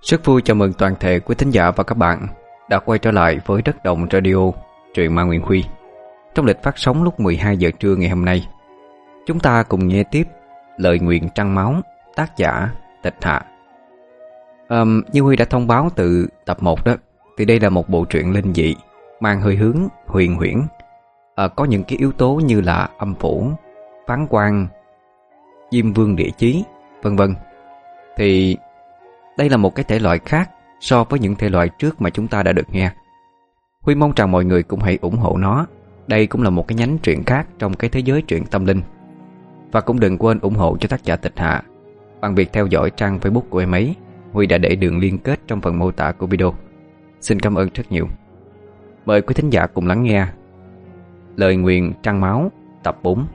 Rất vui chào mừng toàn thể quý thính giả và các bạn đã quay trở lại với Đất Đồng Radio, truyện ma Nguyễn Huy. Trong lịch phát sóng lúc 12 giờ trưa ngày hôm nay, chúng ta cùng nghe tiếp Lời Nguyện Trăng Máu, tác giả Tịch Hạ. Như Huy đã thông báo từ tập 1 đó, thì đây là một bộ truyện linh dị mang hơi hướng huyền huyễn, có những cái yếu tố như là âm phủ, phán quan, diêm vương địa chí, vân vân. Thì đây là một cái thể loại khác so với những thể loại trước mà chúng ta đã được nghe. Huy mong rằng mọi người cũng hãy ủng hộ nó. Đây cũng là một cái nhánh truyện khác trong cái thế giới truyện tâm linh. Và cũng đừng quên ủng hộ cho tác giả Tịch Hạ bằng việc theo dõi trang Facebook của em ấy. Huy đã để đường liên kết trong phần mô tả của video. Xin cảm ơn rất nhiều. Mời quý thính giả cùng lắng nghe Lời Nguyện Trăng Máu tập 4.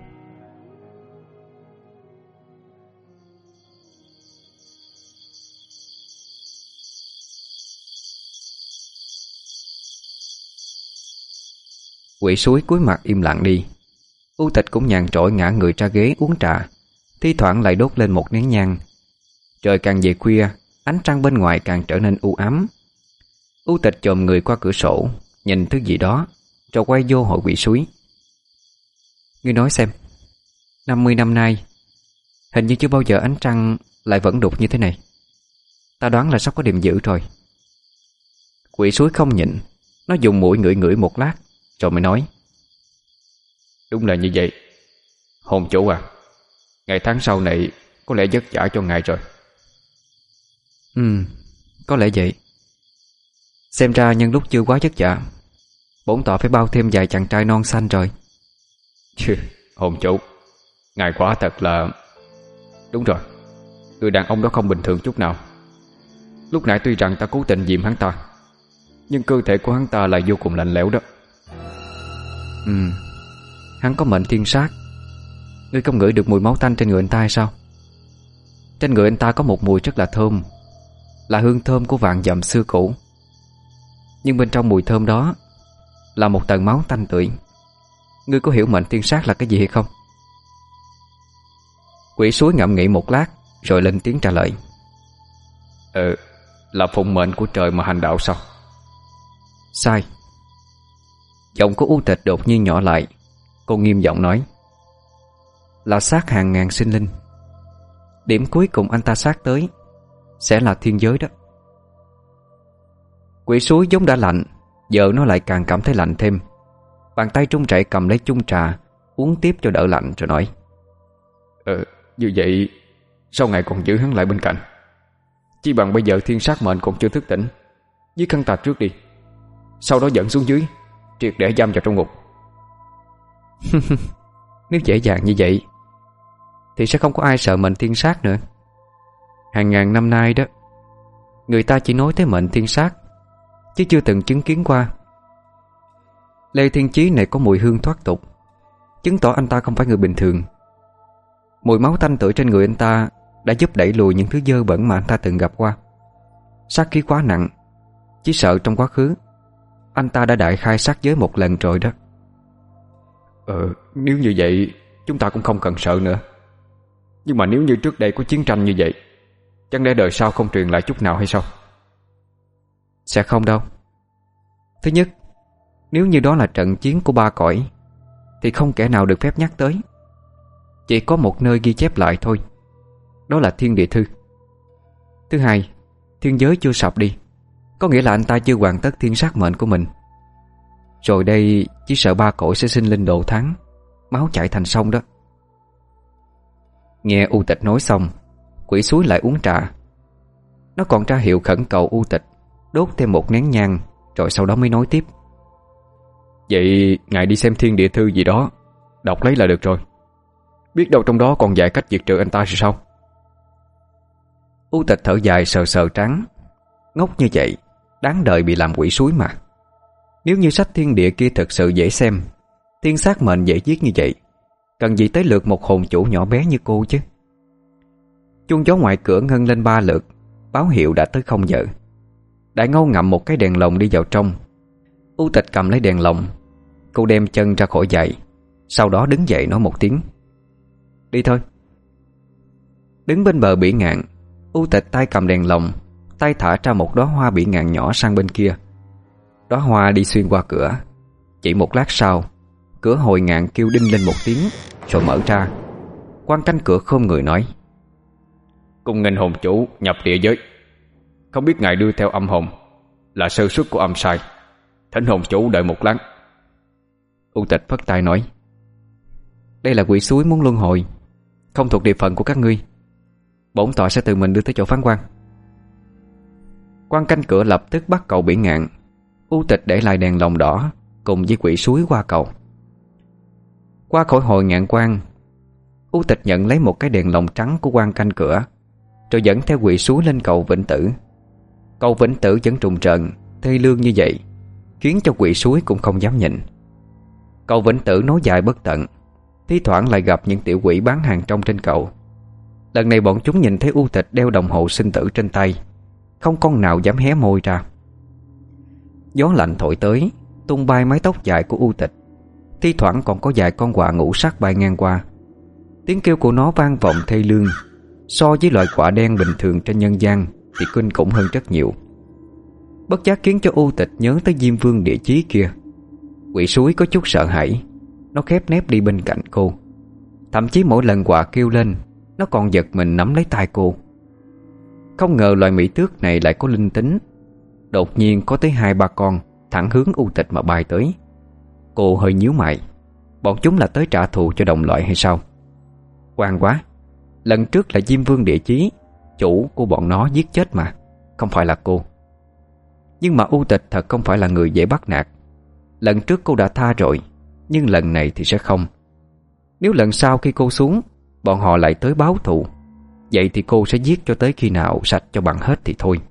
Quỷ suối cúi mặt im lặng đi. U Tịch cũng nhàn trỗi ngã người ra ghế uống trà, thi thoảng lại đốt lên một nén nhang. Trời càng về khuya, ánh trăng bên ngoài càng trở nên u ám. U Tịch chồm người qua cửa sổ, nhìn thứ gì đó, rồi quay vô hội quỷ suối. Ngươi nói xem, 50 năm nay hình như chưa bao giờ ánh trăng lại vẫn đục như thế này. Ta đoán là sắp có điểm dữ rồi. Quỷ suối không nhịn, nó dùng mũi ngửi ngửi một lát rồi mới nói: Đúng là như vậy. Hồn chủ à, ngày tháng sau này có lẽ vất vả cho ngài rồi. Có lẽ vậy. Xem ra nhân lúc chưa quá vất vả, bổn tọa phải bao thêm vài chàng trai non xanh rồi. Chứ, hồn chủ, ngài quả thật là... Đúng rồi, người đàn ông đó không bình thường chút nào. Lúc nãy tuy rằng ta cố tình dìm hắn ta, nhưng cơ thể của hắn ta lại vô cùng lạnh lẽo đó. Hắn có mệnh thiên sát. Ngươi không ngửi được mùi máu tanh trên người anh ta hay sao? Trên người anh ta có một mùi rất là thơm, là hương thơm của vạn dặm xưa cũ. Nhưng bên trong mùi thơm đó là một tầng máu tanh tưởi. Ngươi có hiểu mệnh thiên sát là cái gì hay không? Quỷ suối ngẫm nghĩ một lát rồi lên tiếng trả lời: Là phụng mệnh của trời mà hành đạo sao? Sai. Giọng của U Tịch đột nhiên nhỏ lại. Cô nghiêm giọng nói: Là sát hàng ngàn sinh linh. Điểm cuối cùng anh ta sát tới sẽ là thiên giới đó. Quỷ suối vốn đã lạnh, giờ nó lại càng cảm thấy lạnh thêm. Bàn tay trung chảy cầm lấy chung trà, uống tiếp cho đỡ lạnh rồi nói: Như vậy sao ngài còn giữ hắn lại bên cạnh? Chỉ bằng bây giờ thiên sát mệnh còn chưa thức tỉnh, giết hắn ta trước đi, sau đó dẫn xuống dưới, triệt để giam vào trong ngục. Nếu dễ dàng như vậy thì sẽ không có ai sợ mệnh thiên sát nữa. Hàng ngàn năm nay đó, người ta chỉ nói tới mệnh thiên sát, chứ chưa từng chứng kiến qua. Lê Thiên Chí này có mùi hương thoát tục, chứng tỏ anh ta không phải người bình thường. Mùi máu tanh tưởi trên người anh ta đã giúp đẩy lùi những thứ dơ bẩn mà anh ta từng gặp qua. Sát khí quá nặng, chỉ sợ trong quá khứ anh ta đã đại khai sát giới một lần rồi đó. Nếu như vậy chúng ta cũng không cần sợ nữa. Nhưng mà nếu như trước đây có chiến tranh như vậy, chẳng lẽ đời sau không truyền lại chút nào hay sao? Sẽ không đâu. Thứ nhất, nếu như đó là trận chiến của ba cõi thì không kẻ nào được phép nhắc tới. Chỉ có một nơi ghi chép lại thôi, đó là thiên địa thư. Thứ hai, thiên giới chưa sập đi, có nghĩa là anh ta chưa hoàn tất thiên sát mệnh của mình. Rồi đây chỉ sợ ba cõi sẽ sinh linh đồ thắng, máu chảy thành sông đó. Nghe U Tịch nói xong, quỷ suối lại uống trà. Nó còn ra hiệu khẩn cầu U Tịch đốt thêm một nén nhang, rồi sau đó mới nói tiếp: Vậy ngài đi xem thiên địa thư gì đó, đọc lấy là được rồi. Biết đâu trong đó còn dạy cách diệt trừ anh ta rồi sao? U Tịch thở dài sờ sờ trán. Ngốc như vậy, đáng đời bị làm quỷ suối mà. Nếu như sách thiên địa kia thật sự dễ xem, thiên sát mệnh dễ giết như vậy, cần gì tới lượt một hồn chủ nhỏ bé như cô chứ? Chuông gió ngoài cửa ngân lên 3 lượt, báo hiệu đã tới 0 giờ. Đại Ngâu ngậm một cái đèn lồng đi vào trong. U Tịch cầm lấy đèn lồng. Cô đem chân ra khỏi giày, sau đó đứng dậy nói một tiếng: Đi thôi. Đứng bên bờ bỉ ngạn, U Tịch tay cầm đèn lồng, tay thả ra một đóa hoa bị ngạn nhỏ sang bên kia. Đóa hoa đi xuyên qua cửa. Chỉ một lát sau, cửa hồi ngạn kêu đinh lên một tiếng rồi mở ra. Quan canh cửa khom người nói: "Cung nghênh hồn chủ nhập địa giới. Không biết ngài đưa theo âm hồn là sơ suất của âm sai, thỉnh hồn chủ đợi một lát." U Tịch phất tay nói: "Đây là quỷ suối muốn luân hồi, không thuộc địa phận của các ngươi. Bổn tọa sẽ tự mình đưa tới chỗ phán quan." Quan canh cửa lập tức bắt cầu biển ngạn. U Tịch để lại đèn lồng đỏ cùng với quỷ suối qua cầu. Qua khỏi hồi ngạn quan, U Tịch nhận lấy một cái đèn lồng trắng của quan canh cửa, rồi dẫn theo quỷ suối lên cầu Vĩnh Tử. Cầu Vĩnh Tử vẫn trùng trợn thê lương như vậy, khiến cho quỷ suối cũng không dám nhìn. Cầu Vĩnh Tử nối dài bất tận, thi thoảng lại gặp những tiểu quỷ bán hàng rong trên cầu. Lần này bọn chúng nhìn thấy U Tịch đeo đồng hồ sinh tử trên tay, không con nào dám hé môi ra. Gió lạnh thổi tới, tung bay mái tóc dài của U Tịch. Thi thoảng còn có vài con quạ ngũ sắc bay ngang qua. Tiếng kêu của nó vang vọng thê lương, so với loại quạ đen bình thường trên nhân gian thì kinh khủng hơn rất nhiều. Bất giác khiến cho U Tịch nhớ tới Diêm Vương Địa Chí kia. Quỷ suối có chút sợ hãi, nó khép nép đi bên cạnh cô. Thậm chí mỗi lần quạ kêu lên, nó còn giật mình nắm lấy tay cô. Không ngờ loài mỹ tước này lại có linh tính. Đột nhiên có tới 2-3 con thẳng hướng U Tịch mà bay tới. Cô hơi nhíu mày, bọn chúng là tới trả thù cho đồng loại hay sao? Oan quá, lần trước là Diêm Vương Địa Chí, chủ của bọn nó giết chết mà, không phải là cô. Nhưng mà U Tịch thật không phải là người dễ bắt nạt. Lần trước cô đã tha rồi, nhưng lần này thì sẽ không. Nếu lần sau khi cô xuống, bọn họ lại tới báo thù, vậy thì cô sẽ giết cho tới khi nào sạch cho bằng hết thì thôi.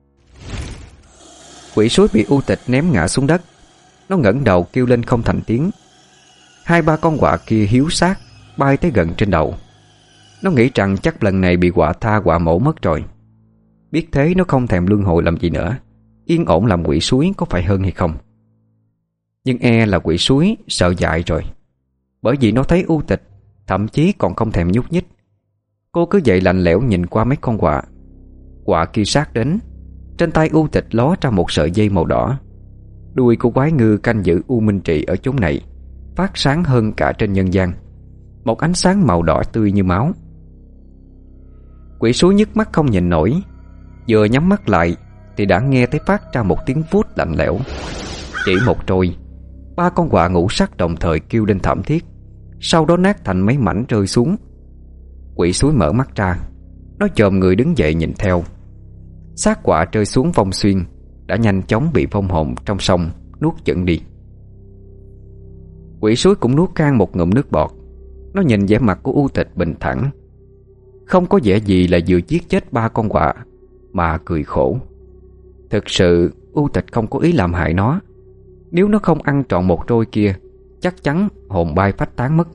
Quỷ suối bị U Tịch ném ngã xuống đất. Nó ngẩng đầu kêu lên không thành tiếng. 2-3 con quạ kia hiếu sát bay tới gần trên đầu. Nó nghĩ rằng chắc lần này bị quạ tha quạ mổ mất rồi. Biết thế nó không thèm luân hồi làm gì nữa, yên ổn làm quỷ suối có phải hơn hay không. Nhưng là quỷ suối sợ dại rồi, bởi vì nó thấy U Tịch thậm chí còn không thèm nhúc nhích. Cô cứ vậy lạnh lẽo nhìn qua mấy con quạ. Quạ kia sát đến. Trên tay U Tịch ló ra một sợi dây màu đỏ. Đuôi của quái ngư canh giữ U Minh Trì ở chốn này phát sáng hơn cả trên nhân gian, một ánh sáng màu đỏ tươi như máu. Quỷ suối nhức mắt không nhìn nổi, vừa nhắm mắt lại thì đã nghe thấy phát ra một tiếng vút lạnh lẽo. Chỉ một trôi, 3 con quạ ngũ sắc đồng thời kêu lên thảm thiết, sau đó nát thành mấy mảnh rơi xuống. Quỷ suối mở mắt ra, nó chồm người đứng dậy nhìn theo. Xác quạ rơi xuống vong xuyên đã nhanh chóng bị vong hồn trong sông nuốt chửng đi. Quỷ suối cũng nuốt khan một ngụm nước bọt. Nó nhìn vẻ mặt của U Tịch bình thản, không có vẻ gì là vừa giết chết 3 con quạ, mà cười khổ. Thực sự U Tịch không có ý làm hại nó. Nếu nó không ăn trọn một trôi kia, chắc chắn hồn bay phách tán mất.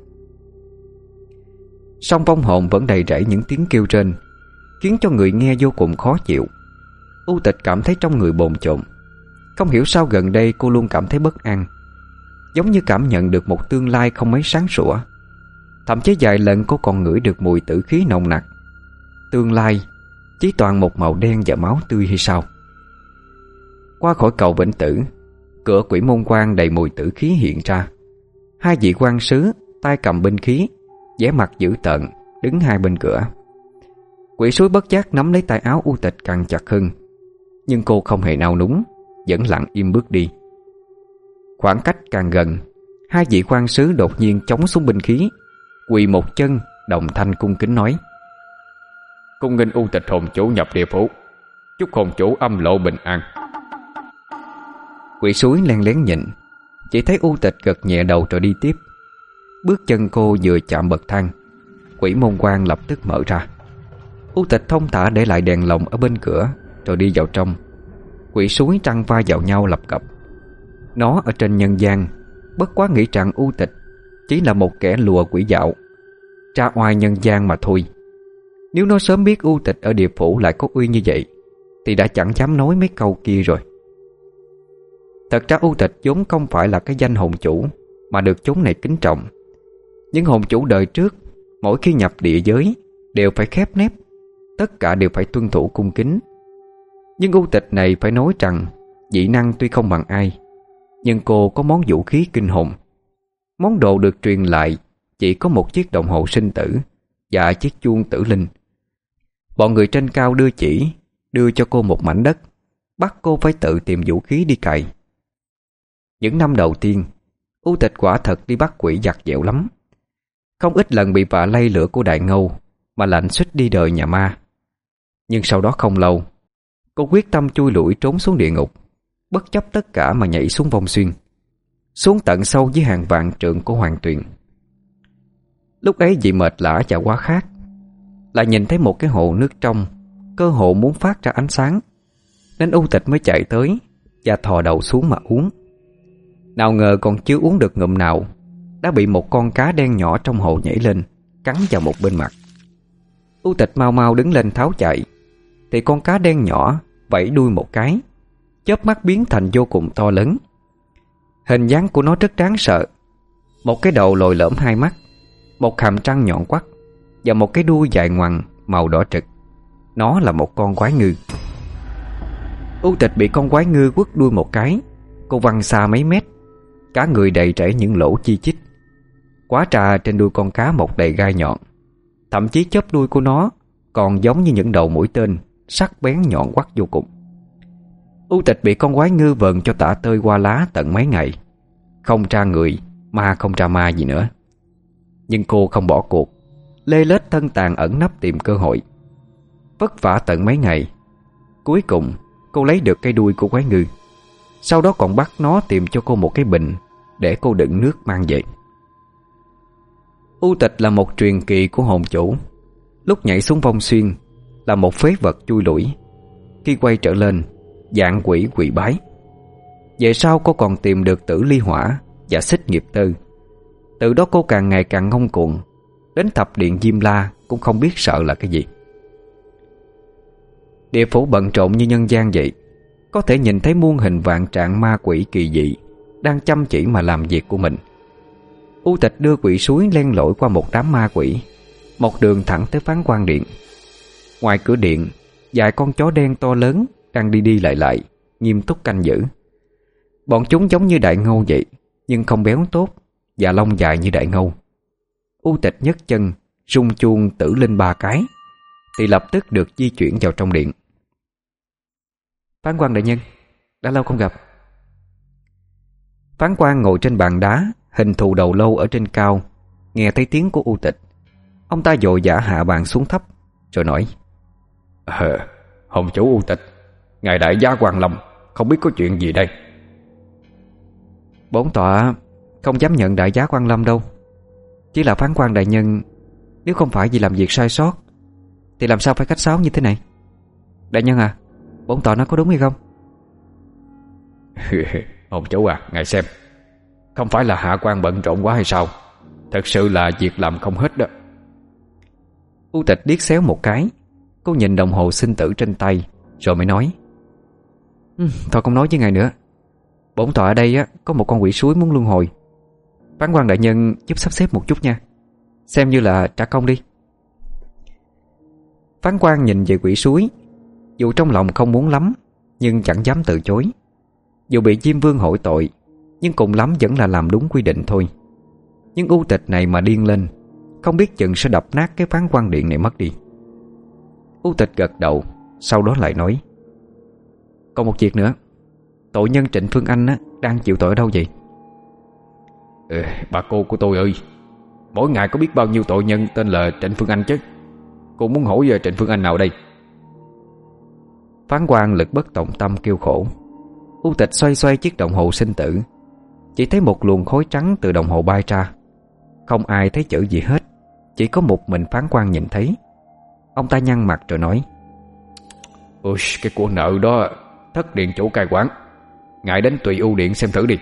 Song vong hồn vẫn đầy rẫy những tiếng kêu trên, khiến cho người nghe vô cùng khó chịu. U Tịch cảm thấy trong người bồn chồn. Không hiểu sao gần đây cô luôn cảm thấy bất an, giống như cảm nhận được một tương lai không mấy sáng sủa. Thậm chí vài lần cô còn ngửi được mùi tử khí nồng nặc. Tương lai chỉ toàn một màu đen và máu tươi hay sao? Qua khỏi cầu Vĩnh Tử, cửa Quỷ Môn Quan đầy mùi tử khí hiện ra. 2 vị quan sứ tay cầm binh khí, vẻ mặt dữ tợn đứng hai bên cửa. Quỷ suối bất giác nắm lấy tay áo U Tịch càng chặt hơn, nhưng cô không hề nao núng, vẫn lặng im bước đi. Khoảng cách càng gần, 2 vị quan sứ đột nhiên chống xuống binh khí, quỳ một chân, đồng thanh cung kính nói: "Cung nghênh U Tịch hồn chủ nhập địa phủ, chúc hồn chủ âm lộ bình an." Quỷ suối len lén nhìn, chỉ thấy U Tịch gật nhẹ đầu rồi đi tiếp. Bước chân cô vừa chạm bậc thang, Quỷ Môn Quan lập tức mở ra. U Tịch thông thả để lại đèn lồng ở bên cửa rồi đi vào trong. Quỷ suối trăng va vào nhau lập cập. Nó ở trên nhân gian bất quá nghĩ rằng U Tịch chỉ là một kẻ lùa quỷ dạo, tra oai nhân gian mà thôi. Nếu nó sớm biết U Tịch ở địa phủ lại có uy như vậy thì đã chẳng dám nói mấy câu kia rồi. Thật ra U Tịch vốn không phải là cái danh hồn chủ mà được chốn này kính trọng. Những hồn chủ đời trước mỗi khi nhập địa giới đều phải khép nép, tất cả đều phải tuân thủ cung kính. Nhưng U Tịch này phải nói rằng dị năng tuy không bằng ai, nhưng cô có món vũ khí kinh hồn. Món đồ được truyền lại chỉ có một chiếc đồng hồ sinh tử và chiếc chuông tử linh. Bọn người trên cao đưa cho cô một mảnh đất, bắt cô phải tự tìm vũ khí đi cày. Những năm đầu tiên, U Tịch quả thật đi bắt quỷ giặt dẹo lắm. Không ít lần bị vạ lây lửa của Đại Ngâu mà lạnh suýt đi đời nhà ma. Nhưng sau đó không lâu, cô quyết tâm chui lủi trốn xuống địa ngục, bất chấp tất cả mà nhảy xuống vong xuyên, xuống tận sâu dưới hàng vạn trượng của Hoàng Tuyền. Lúc ấy vì mệt lả và quá khát, lại nhìn thấy một cái hồ nước trong, cơ hồ muốn phát ra ánh sáng, nên U Tịch mới chạy tới và thò đầu xuống mà uống. Nào ngờ còn chưa uống được ngụm nào, đã bị một con cá đen nhỏ trong hồ nhảy lên, cắn vào một bên mặt. U Tịch mau mau đứng lên tháo chạy, thì con cá đen nhỏ vẫy đuôi một cái, chớp mắt biến thành vô cùng to lớn. Hình dáng của nó rất đáng sợ. Một cái đầu lồi lõm hai mắt, một hàm răng nhọn quắt và một cái đuôi dài ngoằng màu đỏ trực. Nó là một con quái ngư. U Tịch bị con quái ngư quất đuôi một cái, cô văng xa mấy mét, cả người đầy rẫy những lỗ chi chít. Quá trà trên đuôi con cá mọc đầy gai nhọn, thậm chí chóp đuôi của nó còn giống như những đầu mũi tên, sắc bén nhọn quắt vô cùng. U Tịch bị con quái ngư vờn cho tả tơi qua lá tận mấy ngày, không ra người, ma không ra ma gì nữa. Nhưng cô không bỏ cuộc, lê lết thân tàn ẩn nấp tìm cơ hội. Vất vả tận mấy ngày, cuối cùng cô lấy được cái đuôi của quái ngư. Sau đó còn bắt nó tìm cho cô một cái bình để cô đựng nước mang về. U Tịch là một truyền kỳ của hồn chủ. Lúc nhảy xuống vong xuyên là một phế vật chui lủi, khi quay trở lên dạng quỷ quỳ bái. Về sau cô còn tìm được tử ly hỏa và xích nghiệp tơ. Từ đó cô càng ngày càng ngông cuồng, đến thập điện Diêm La cũng không biết sợ là cái gì. Địa phủ bận rộn như nhân gian vậy, có thể nhìn thấy muôn hình vạn trạng ma quỷ kỳ dị đang chăm chỉ mà làm việc của mình. U Tịch đưa quỷ suối len lỏi qua một đám ma quỷ, một đường thẳng tới Phán Quan Điện. Ngoài cửa điện, vài con chó đen to lớn đang đi đi lại, nghiêm túc canh giữ. Bọn chúng giống như Đại Ngâu vậy, nhưng không béo tốt và lông dài như Đại Ngâu. U Tịch nhấc chân rung chuông tử linh 3 cái, thì lập tức được di chuyển vào trong điện. Phán quan đại nhân, đã lâu không gặp. Phán quan ngồi trên bàn đá, hình thù đầu lâu ở trên cao, nghe thấy tiếng của U Tịch. Ông ta vội vã hạ bàn xuống thấp, rồi nói: Hồng chủ U Tịch, ngài đại gia Hoàng Long, không biết có chuyện gì đây? Bổn tọa không dám nhận đại giá Quan Lâm đâu. Chỉ là phán quan đại nhân, nếu không phải vì làm việc sai sót thì làm sao phải khách sáo như thế này? Đại nhân à, bổn tọa nói có đúng hay không? Hồng chủ à, ngài xem, không phải là hạ quan bận rộn quá hay sao? Thật sự là việc làm không hết đó. U Tịch điếc xéo một cái. Cô nhìn đồng hồ sinh tử trên tay, rồi mới nói: Thôi không nói với ngài nữa. Bổn tọa ở đây có một con quỷ suối muốn luân hồi. Phán quan đại nhân giúp sắp xếp một chút nha, xem như là trả công đi. Phán quan nhìn về quỷ suối, dù trong lòng không muốn lắm, nhưng chẳng dám từ chối. Dù bị Diêm Vương hội tội, nhưng cùng lắm vẫn là làm đúng quy định thôi. Nhưng U Tịch này mà điên lên, không biết chừng sẽ đập nát cái Phán Quan Điện này mất đi. U Tịch gật đầu, sau đó lại nói: Còn một việc nữa, tội nhân Trịnh Phương Anh đang chịu tội ở đâu vậy? Bà cô của tôi ơi, mỗi ngày có biết bao nhiêu tội nhân tên là Trịnh Phương Anh chứ. Cô muốn hỏi về Trịnh Phương Anh nào đây? Phán quan lực bất tòng tâm kêu khổ. U Tịch xoay xoay chiếc đồng hồ sinh tử, chỉ thấy một luồng khói trắng từ đồng hồ bay ra. Không ai thấy chữ gì hết, chỉ có một mình phán quan nhìn thấy. Ông ta nhăn mặt rồi nói: Ôi, cái của nợ đó Thất điện chủ cai quản, ngài đến Tùy U điện xem thử đi.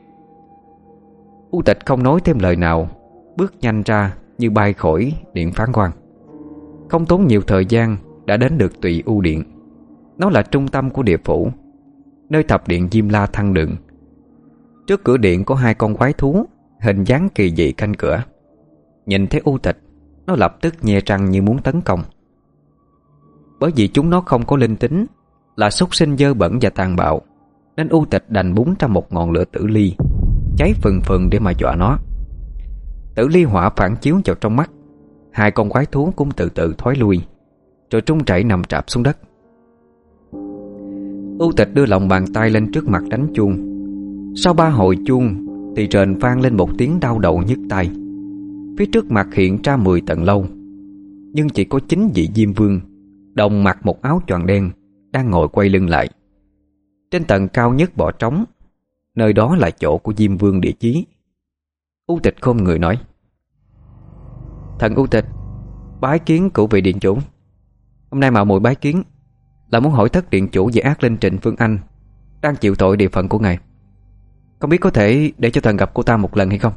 U Tịch không nói thêm lời nào, bước nhanh ra như bay khỏi điện phán quan. Không tốn nhiều thời gian đã đến được Tùy U điện. Nó là trung tâm của địa phủ, nơi thập điện Diêm La thăng đường. Trước cửa điện có 2 con quái thú hình dáng kỳ dị canh cửa. Nhìn thấy U Tịch, nó lập tức nhe răng như muốn tấn công. Bởi vì chúng nó không có linh tính, là súc sinh dơ bẩn và tàn bạo, nên U Tịch đành búng ra một ngọn lửa tử ly cháy phừng phừng để mà dọa nó. Tử ly hỏa phản chiếu vào trong mắt, hai con quái thú cũng từ từ thoái lui, rồi trung chảy nằm rạp xuống đất. U Tịch đưa lòng bàn tay lên trước mặt đánh chuông. Sau 3 hồi chuông thì rền vang lên một tiếng đau đầu nhức tai. Phía trước mặt hiện ra 10 tầng lâu, nhưng chỉ có 9 vị Diêm Vương đồng mặc một áo choàng đen đang ngồi quay lưng lại. Trên tầng cao nhất bỏ trống, nơi đó là chỗ của Diêm Vương Địa Chí. U Tịch khom người nói: "Thần U Tịch, bái kiến cửu vị điện chủ. Hôm nay mạo muội bái kiến là muốn hỏi thất điện chủ về ác linh Trịnh Phương Anh đang chịu tội địa phận của ngài. Không biết có thể để cho thần gặp cô ta một lần hay không?"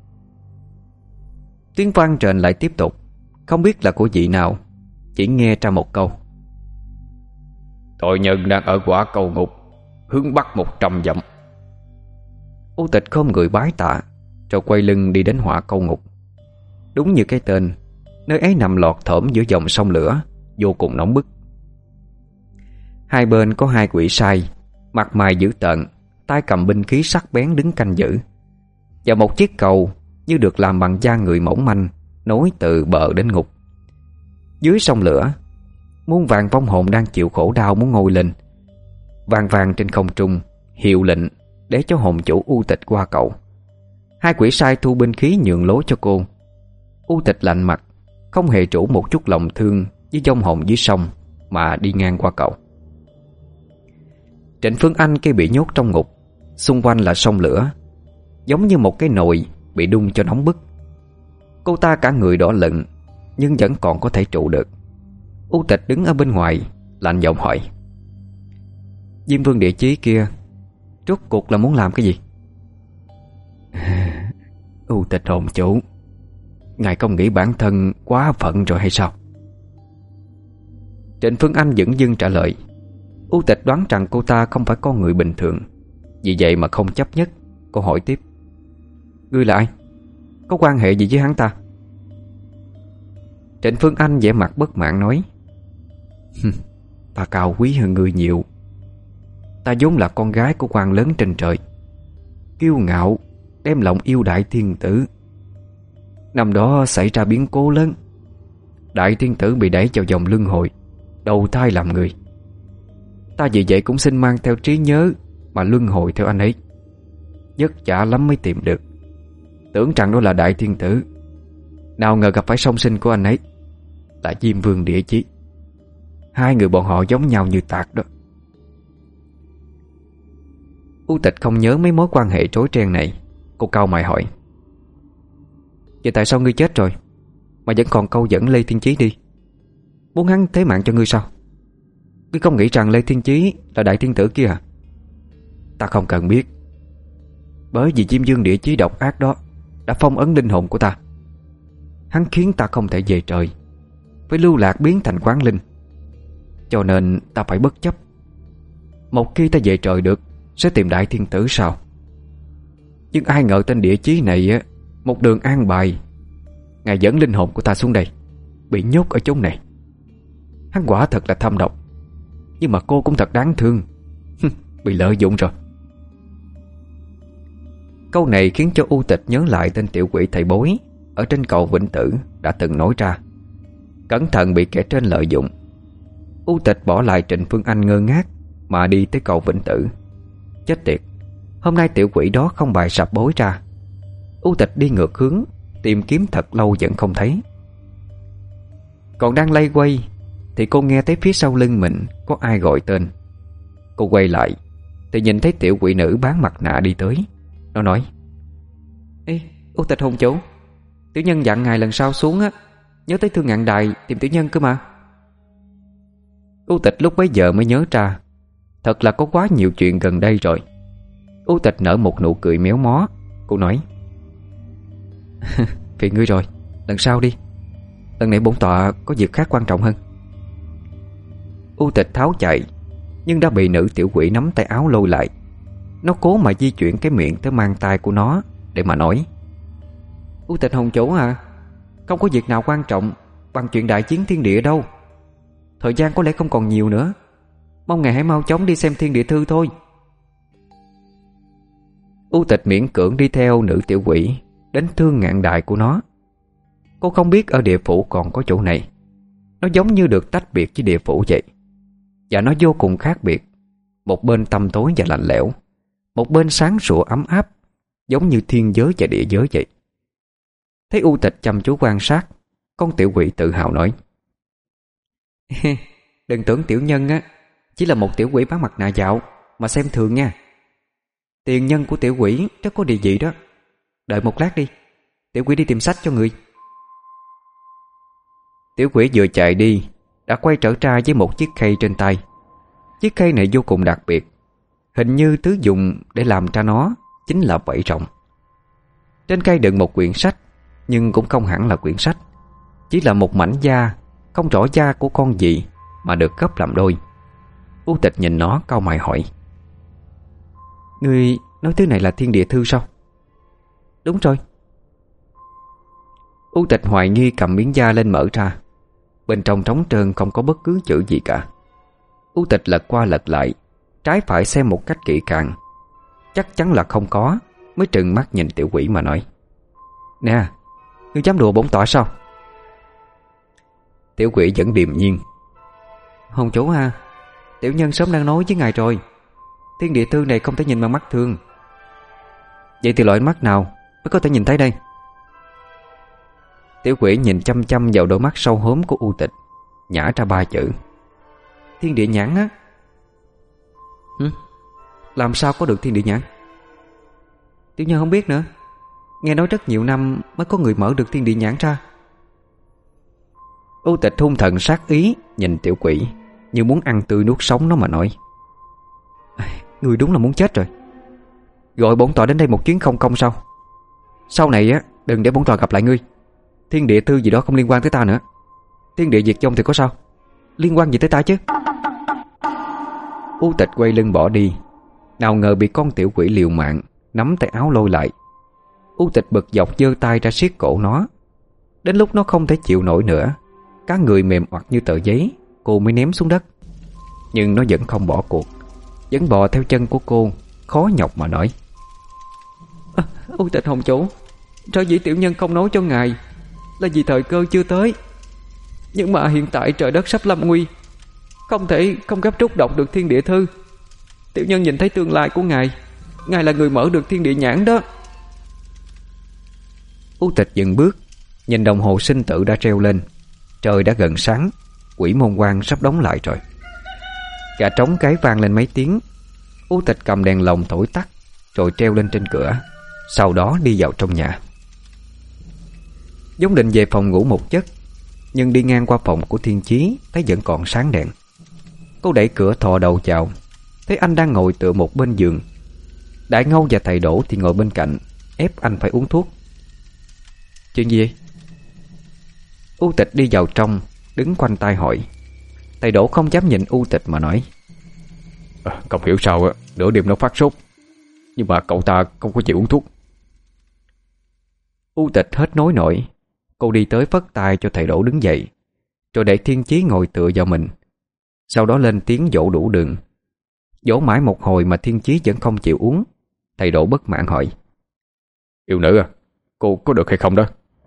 Tiếng vang trên lại tiếp tục, không biết là của vị nào, chỉ nghe ra một câu: "Tội nhân đang ở quả cầu ngục, hướng bắc 100 dặm." U Tịch khom người bái tạ, rồi quay lưng đi đến hỏa cầu ngục. Đúng như cái tên, nơi ấy nằm lọt thởm giữa dòng sông lửa vô cùng nóng bức. Hai bên có 2 quỷ sai, mặt mày dữ tợn, tay cầm binh khí sắc bén đứng canh giữ, và một chiếc cầu như được làm bằng da người mỏng manh nối từ bờ đến ngục. Dưới sông lửa, muôn vàng vong hồn đang chịu khổ đau muốn ngồi lên, vang vang trên không trung hiệu lệnh để cho hồn chủ U Tịch qua cầu. 2 quỷ sai thu binh khí nhường lối cho cô. U Tịch lạnh mặt, không hề trũ một chút lòng thương với vong hồn dưới sông mà đi ngang qua cầu. Trịnh Phương Anh kia bị nhốt trong ngục, xung quanh là sông lửa, giống như một cái nồi bị đun cho nóng bức. Cô ta cả người đỏ lựng, nhưng vẫn còn có thể trụ được. U Tịch đứng ở bên ngoài, lạnh giọng hỏi: "Diêm Vương Địa Chí kia, rốt cuộc là muốn làm cái gì?" "U Tịch hồn chủ, ngài không nghĩ bản thân quá phận rồi hay sao?" Trịnh Phương Anh dửng dưng trả lời. U Tịch đoán rằng cô ta không phải con người bình thường, vì vậy mà không chấp nhất. Cô hỏi tiếp: "Ngươi là ai? Có quan hệ gì với hắn ta?" Trịnh Phương Anh vẻ mặt bất mãn nói: "Ta cao quý hơn ngươi nhiều. Ta vốn là con gái của quan lớn trên trời, kiêu ngạo, đem lòng yêu Đại Thiên Tử. Năm đó xảy ra biến cố lớn, Đại Thiên Tử bị đẩy vào vòng luân hồi, đầu thai làm người. Ta vì vậy cũng xin mang theo trí nhớ mà luân hồi theo anh ấy. Vất vả lắm mới tìm được, tưởng rằng đó là Đại Thiên Tử, nào ngờ gặp phải song sinh của anh ấy là Diêm Vương Địa Chí. 2 người bọn họ giống nhau như tạc đó." U Tịch không nhớ mấy mối quan hệ rối ren này. Cô cau mày hỏi: "Vậy tại sao ngươi chết rồi mà vẫn còn câu dẫn Lê Thiên Chí đi? Muốn hắn thế mạng cho ngươi sao? Ngươi không nghĩ rằng Lê Thiên Chí là Đại Thiên Tử kia à?" "Ta không cần biết, bởi vì Diêm Vương Địa Chí độc ác đó đã phong ấn linh hồn của ta. Hắn khiến ta không thể về trời, phải lưu lạc biến thành quán linh. Cho nên ta phải bất chấp. Một khi ta về trời được, sẽ tìm Đại Thiên Tử sao? Nhưng ai ngờ tên Địa Chí này á, một đường an bài, ngài dẫn linh hồn của ta xuống đây, bị nhốt ở chốn này. Hắn quả thật là thâm độc, nhưng mà cô cũng thật đáng thương. Bị lợi dụng rồi." Câu này khiến cho U Tịch nhớ lại tên tiểu quỷ thầy bói ở trên cầu Vĩnh Tử đã từng nói ra. Cẩn thận bị kẻ trên lợi dụng. U Tịch bỏ lại Trịnh Phương Anh ngơ ngác mà đi tới cầu Vĩnh Tử. Chết tiệt, hôm nay tiểu quỷ đó không bày sạp bói ra. U Tịch đi ngược hướng, tìm kiếm thật lâu vẫn không thấy. Còn đang lay quay thì cô nghe thấy phía sau lưng mình có ai gọi tên. Cô quay lại thì nhìn thấy tiểu quỷ nữ bán mặt nạ đi tới. Nó nói: "Ê, U Tịch hồn chủ, tiểu nhân dặn ngài lần sau xuống á, nhớ tới Thương Ngạn Đài tìm tiểu nhân cơ mà." U Tịch lúc bấy giờ mới nhớ ra, thật là có quá nhiều chuyện gần đây rồi. U Tịch nở một nụ cười méo mó. Cô nói: "Phiền ngươi rồi, lần sau đi. Lần này bổn tọa có việc khác quan trọng hơn." U Tịch tháo chạy, nhưng đã bị nữ tiểu quỷ nắm tay áo lôi lại. Nó cố mà di chuyển cái miệng tới mang tai của nó để mà nói: "U Tịch hồn chủ à, không có việc nào quan trọng bằng chuyện đại chiến thiên địa đâu. Thời gian có lẽ không còn nhiều nữa. Mong ngài hãy mau chóng đi xem thiên địa thư thôi. U Tịch miễn cưỡng đi theo nữ tiểu quỷ đến thương ngạn đại của nó. Cô không biết ở địa phủ còn có chỗ này. Nó giống như được tách biệt với địa phủ vậy. Và nó vô cùng khác biệt. Một bên tăm tối và lạnh lẽo, một bên sáng sủa ấm áp, giống như thiên giới và địa giới vậy. Thấy U Tịch chăm chú quan sát, con tiểu quỷ tự hào nói: Đừng tưởng tiểu nhân á chỉ là một tiểu quỷ bán mặt nạ dạo mà xem thường nha. Tiền nhân của tiểu quỷ rất có địa vị đó. Đợi một lát đi, tiểu quỷ đi tìm sách cho người. Tiểu quỷ vừa chạy đi đã quay trở ra với một chiếc khay trên tay. Chiếc khay này vô cùng đặc biệt. Hình như thứ dùng để làm ra nó chính là vảy rồng. Trên khay đựng một quyển sách, nhưng cũng không hẳn là quyển sách, chỉ là một mảnh da, không rõ da của con gì mà được gấp làm đôi. U Tịch nhìn nó cau mày hỏi: Ngươi nói thứ này là thiên địa thư sao? Đúng rồi. U Tịch hoài nghi cầm miếng da lên mở ra. Bên trong trống trơn không có bất cứ chữ gì cả. U Tịch lật qua lật lại, trái phải xem một cách kỹ càng. Chắc chắn là không có, mới trừng mắt nhìn tiểu quỷ mà nói: Nè, ngươi dám đùa bổn tọa sao? Tiểu quỷ vẫn điềm nhiên: Hồn chủ ha, tiểu nhân sớm đang nói với ngài rồi, thiên địa thư này không thể nhìn bằng mắt thường. Vậy thì loại mắt nào mới có thể nhìn thấy đây? Tiểu quỷ nhìn chăm chăm vào đôi mắt sâu hóm của U Tịch, nhả ra 3 chữ: Thiên địa nhãn á. Làm sao có được thiên địa nhãn? Tiểu nhân không biết nữa. Nghe nói rất nhiều năm mới có người mở được thiên địa nhãn ra. U Tịch hung thần sát ý nhìn tiểu quỷ, như muốn ăn tươi nuốt sống nó mà nói: Người đúng là muốn chết rồi. Gọi bổn tọa đến đây một chuyến không công sao? Sau này á, đừng để bổn tọa gặp lại ngươi. Thiên địa thư gì đó không liên quan tới ta nữa. Thiên địa diệt vong thì có sao? Liên quan gì tới ta chứ? U Tịch quay lưng bỏ đi. Nào ngờ bị con tiểu quỷ liều mạng nắm tay áo lôi lại. U Tịch bực dọc giơ tay ra siết cổ nó. Đến lúc nó không thể chịu nổi nữa, cả người mềm oặt như tờ giấy, cô mới ném xuống đất. Nhưng nó vẫn không bỏ cuộc, vẫn bò theo chân của cô, khó nhọc mà nói: U Tịch hồng chủ, sở dĩ tiểu nhân không nói cho ngài là vì thời cơ chưa tới. Nhưng mà hiện tại trời đất sắp lâm nguy, không gấp rút đọc được thiên địa thư. Tiểu nhân nhìn thấy tương lai của ngài. Ngài là người mở được thiên địa nhãn đó. U Tịch dừng bước, nhìn đồng hồ sinh tử đã treo lên. Trời đã gần sáng, quỷ môn quan sắp đóng lại rồi. Gà trống cái vang lên mấy tiếng. U Tịch cầm đèn lồng thổi tắt, rồi treo lên trên cửa. Sau đó đi vào trong nhà. Vốn định về phòng ngủ một giấc, nhưng đi ngang qua phòng của Thiên Chí thấy vẫn còn sáng đèn. Cô đẩy cửa thò đầu vào, thấy anh đang ngồi tựa một bên giường. Đại Ngâu và thầy Đỗ thì ngồi bên cạnh, ép anh phải uống thuốc. Chuyện gì vậy? U Tịch đi vào trong, đứng quanh tay hỏi. Thầy Đỗ không dám nhìn U Tịch mà nói: Không hiểu sao nửa đêm nó phát sốt, nhưng mà cậu ta không có chịu uống thuốc. U Tịch hết nối nổi. Cô đi tới phất tay cho thầy Đỗ đứng dậy, rồi để Thiên Chí ngồi tựa vào mình. Sau đó lên tiếng dỗ đủ đường. Dỗ mãi một hồi mà Thiên Chí vẫn không chịu uống. Thầy Đỗ bất mãn hỏi: Yêu nữ à, cô có được hay không đó?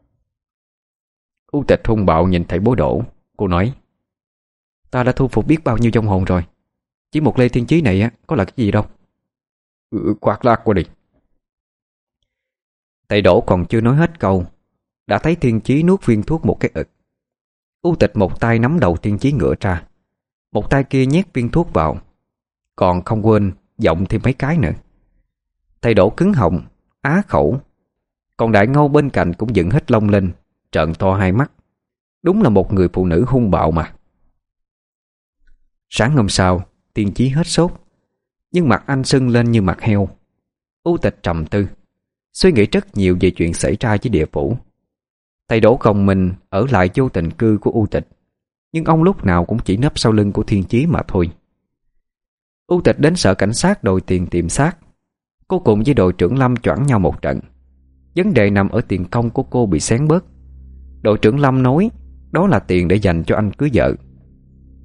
U Tịch hung bạo nhìn thầy bố Đỗ. Cô nói: Ta đã thu phục biết bao nhiêu vong hồn rồi, chỉ một Lê Thiên Chí này á có là cái gì đâu. Quạt lác qua đi. Thầy Đỗ còn chưa nói hết câu, đã thấy Thiên Chí nuốt viên thuốc một cái ực. U Tịch một tay nắm đầu Thiên Chí ngửa ra, một tay kia nhét viên thuốc vào, còn không quên giọng thêm mấy cái nữa. Thầy Đỗ cứng họng, á khẩu. Còn Đại Ngâu bên cạnh cũng dựng hết lông lên, trợn to hai mắt. Đúng là một người phụ nữ hung bạo mà. Sáng hôm sau, Thiên Chí hết sốt, nhưng mặt anh sưng lên như mặt heo. U Tịch trầm tư, suy nghĩ rất nhiều về chuyện xảy ra với địa phủ. Thầy Đỗ gồng mình ở lại vô tình cư của U Tịch, nhưng ông lúc nào cũng chỉ nấp sau lưng của Thiên Chí mà thôi. U Tịch đến sở cảnh sát đòi tiền tìm xác. Cô cùng với đội trưởng Lâm choảng nhau một trận. Vấn đề nằm ở tiền công của cô bị xén bớt. Đội trưởng Lâm nói đó là tiền để dành cho anh cưới vợ.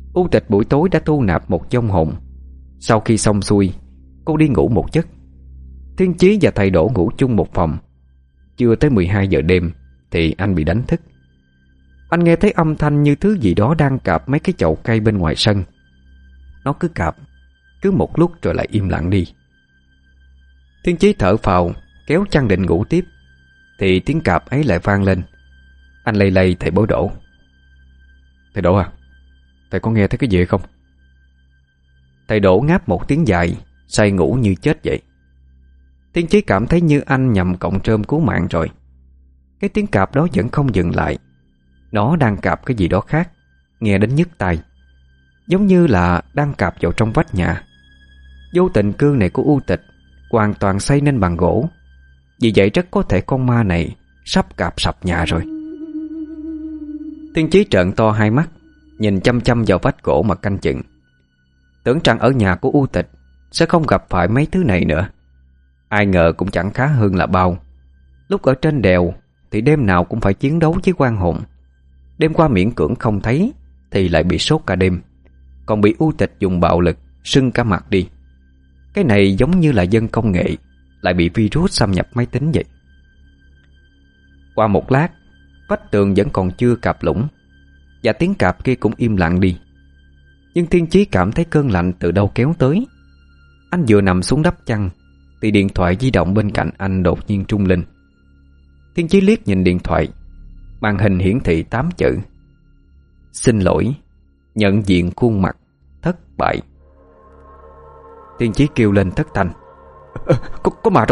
U Tịch buổi tối đã thu nạp một vong hồn. Sau khi xong xuôi, cô đi ngủ một giấc. Thiên Chí và thầy Đỗ ngủ chung một phòng. Chưa tới 12 giờ đêm thì anh bị đánh thức. Anh nghe thấy âm thanh như thứ gì đó đang cạp mấy cái chậu cây bên ngoài sân. Nó cứ cạp, cứ một lúc rồi lại im lặng đi. Thiên Chí thở phào, kéo chăn định ngủ tiếp thì tiếng cạp ấy lại vang lên. Anh lay lay thầy Bối Đỗ. Thầy Đỗ à, thầy có nghe thấy cái gì không? Thầy Đỗ ngáp một tiếng dài, say ngủ như chết vậy. Thiên Chí cảm thấy như anh nhầm cọng rơm cứu mạng rồi. Cái tiếng cạp đó vẫn không dừng lại. Nó đang cạp cái gì đó khác, nghe đến nhức tai. Giống như là đang cạp vào trong vách nhà. Vô tình cương này của U Tịch hoàn toàn xây nên bằng gỗ. Vì vậy rất có thể con ma này sắp cạp sập nhà rồi. Thiên Chí trợn to hai mắt, nhìn chăm chăm vào vách gỗ mà canh chừng. Tưởng rằng ở nhà của U Tịch sẽ không gặp phải mấy thứ này nữa. Ai ngờ cũng chẳng khá hơn là bao. Lúc ở trên đèo thì đêm nào cũng phải chiến đấu với oan hồn. Đêm qua miễn cưỡng không thấy thì lại bị sốt cả đêm. Còn bị U Tịch dùng bạo lực sưng cả mặt đi. Cái này giống như là dân công nghệ lại bị virus xâm nhập máy tính vậy. Qua một lát, vách tường vẫn còn chưa cạp lũng, và tiếng cạp kia cũng im lặng đi. Nhưng Thiên Chí cảm thấy cơn lạnh từ đâu kéo tới. Anh vừa nằm xuống đắp chăn thì điện thoại di động bên cạnh anh đột nhiên rung lên. Thiên Chí liếc nhìn điện thoại. Màn hình hiển thị 8 chữ: xin lỗi, nhận diện khuôn mặt thất bại. Thiên Chí kêu lên thất thanh: Có ma rồi.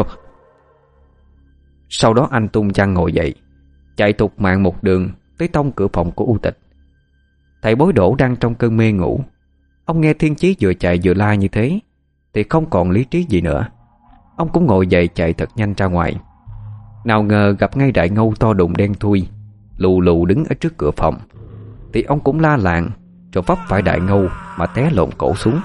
Sau đó anh tung chăn ngồi dậy, chạy thục mạng một đường tới tông cửa phòng của U Tịch. Thầy Bối Đỗ đang trong cơn mê ngủ. Ông nghe Thiên Chí vừa chạy vừa la như thế thì không còn lý trí gì nữa. Ông cũng ngồi dậy chạy thật nhanh ra ngoài. Nào ngờ gặp ngay Đại Ngâu to đùng đen thui lù lù đứng ở trước cửa phòng. Thì ông cũng la làng rồi vấp phải Đại Ngâu mà té lộn cổ xuống.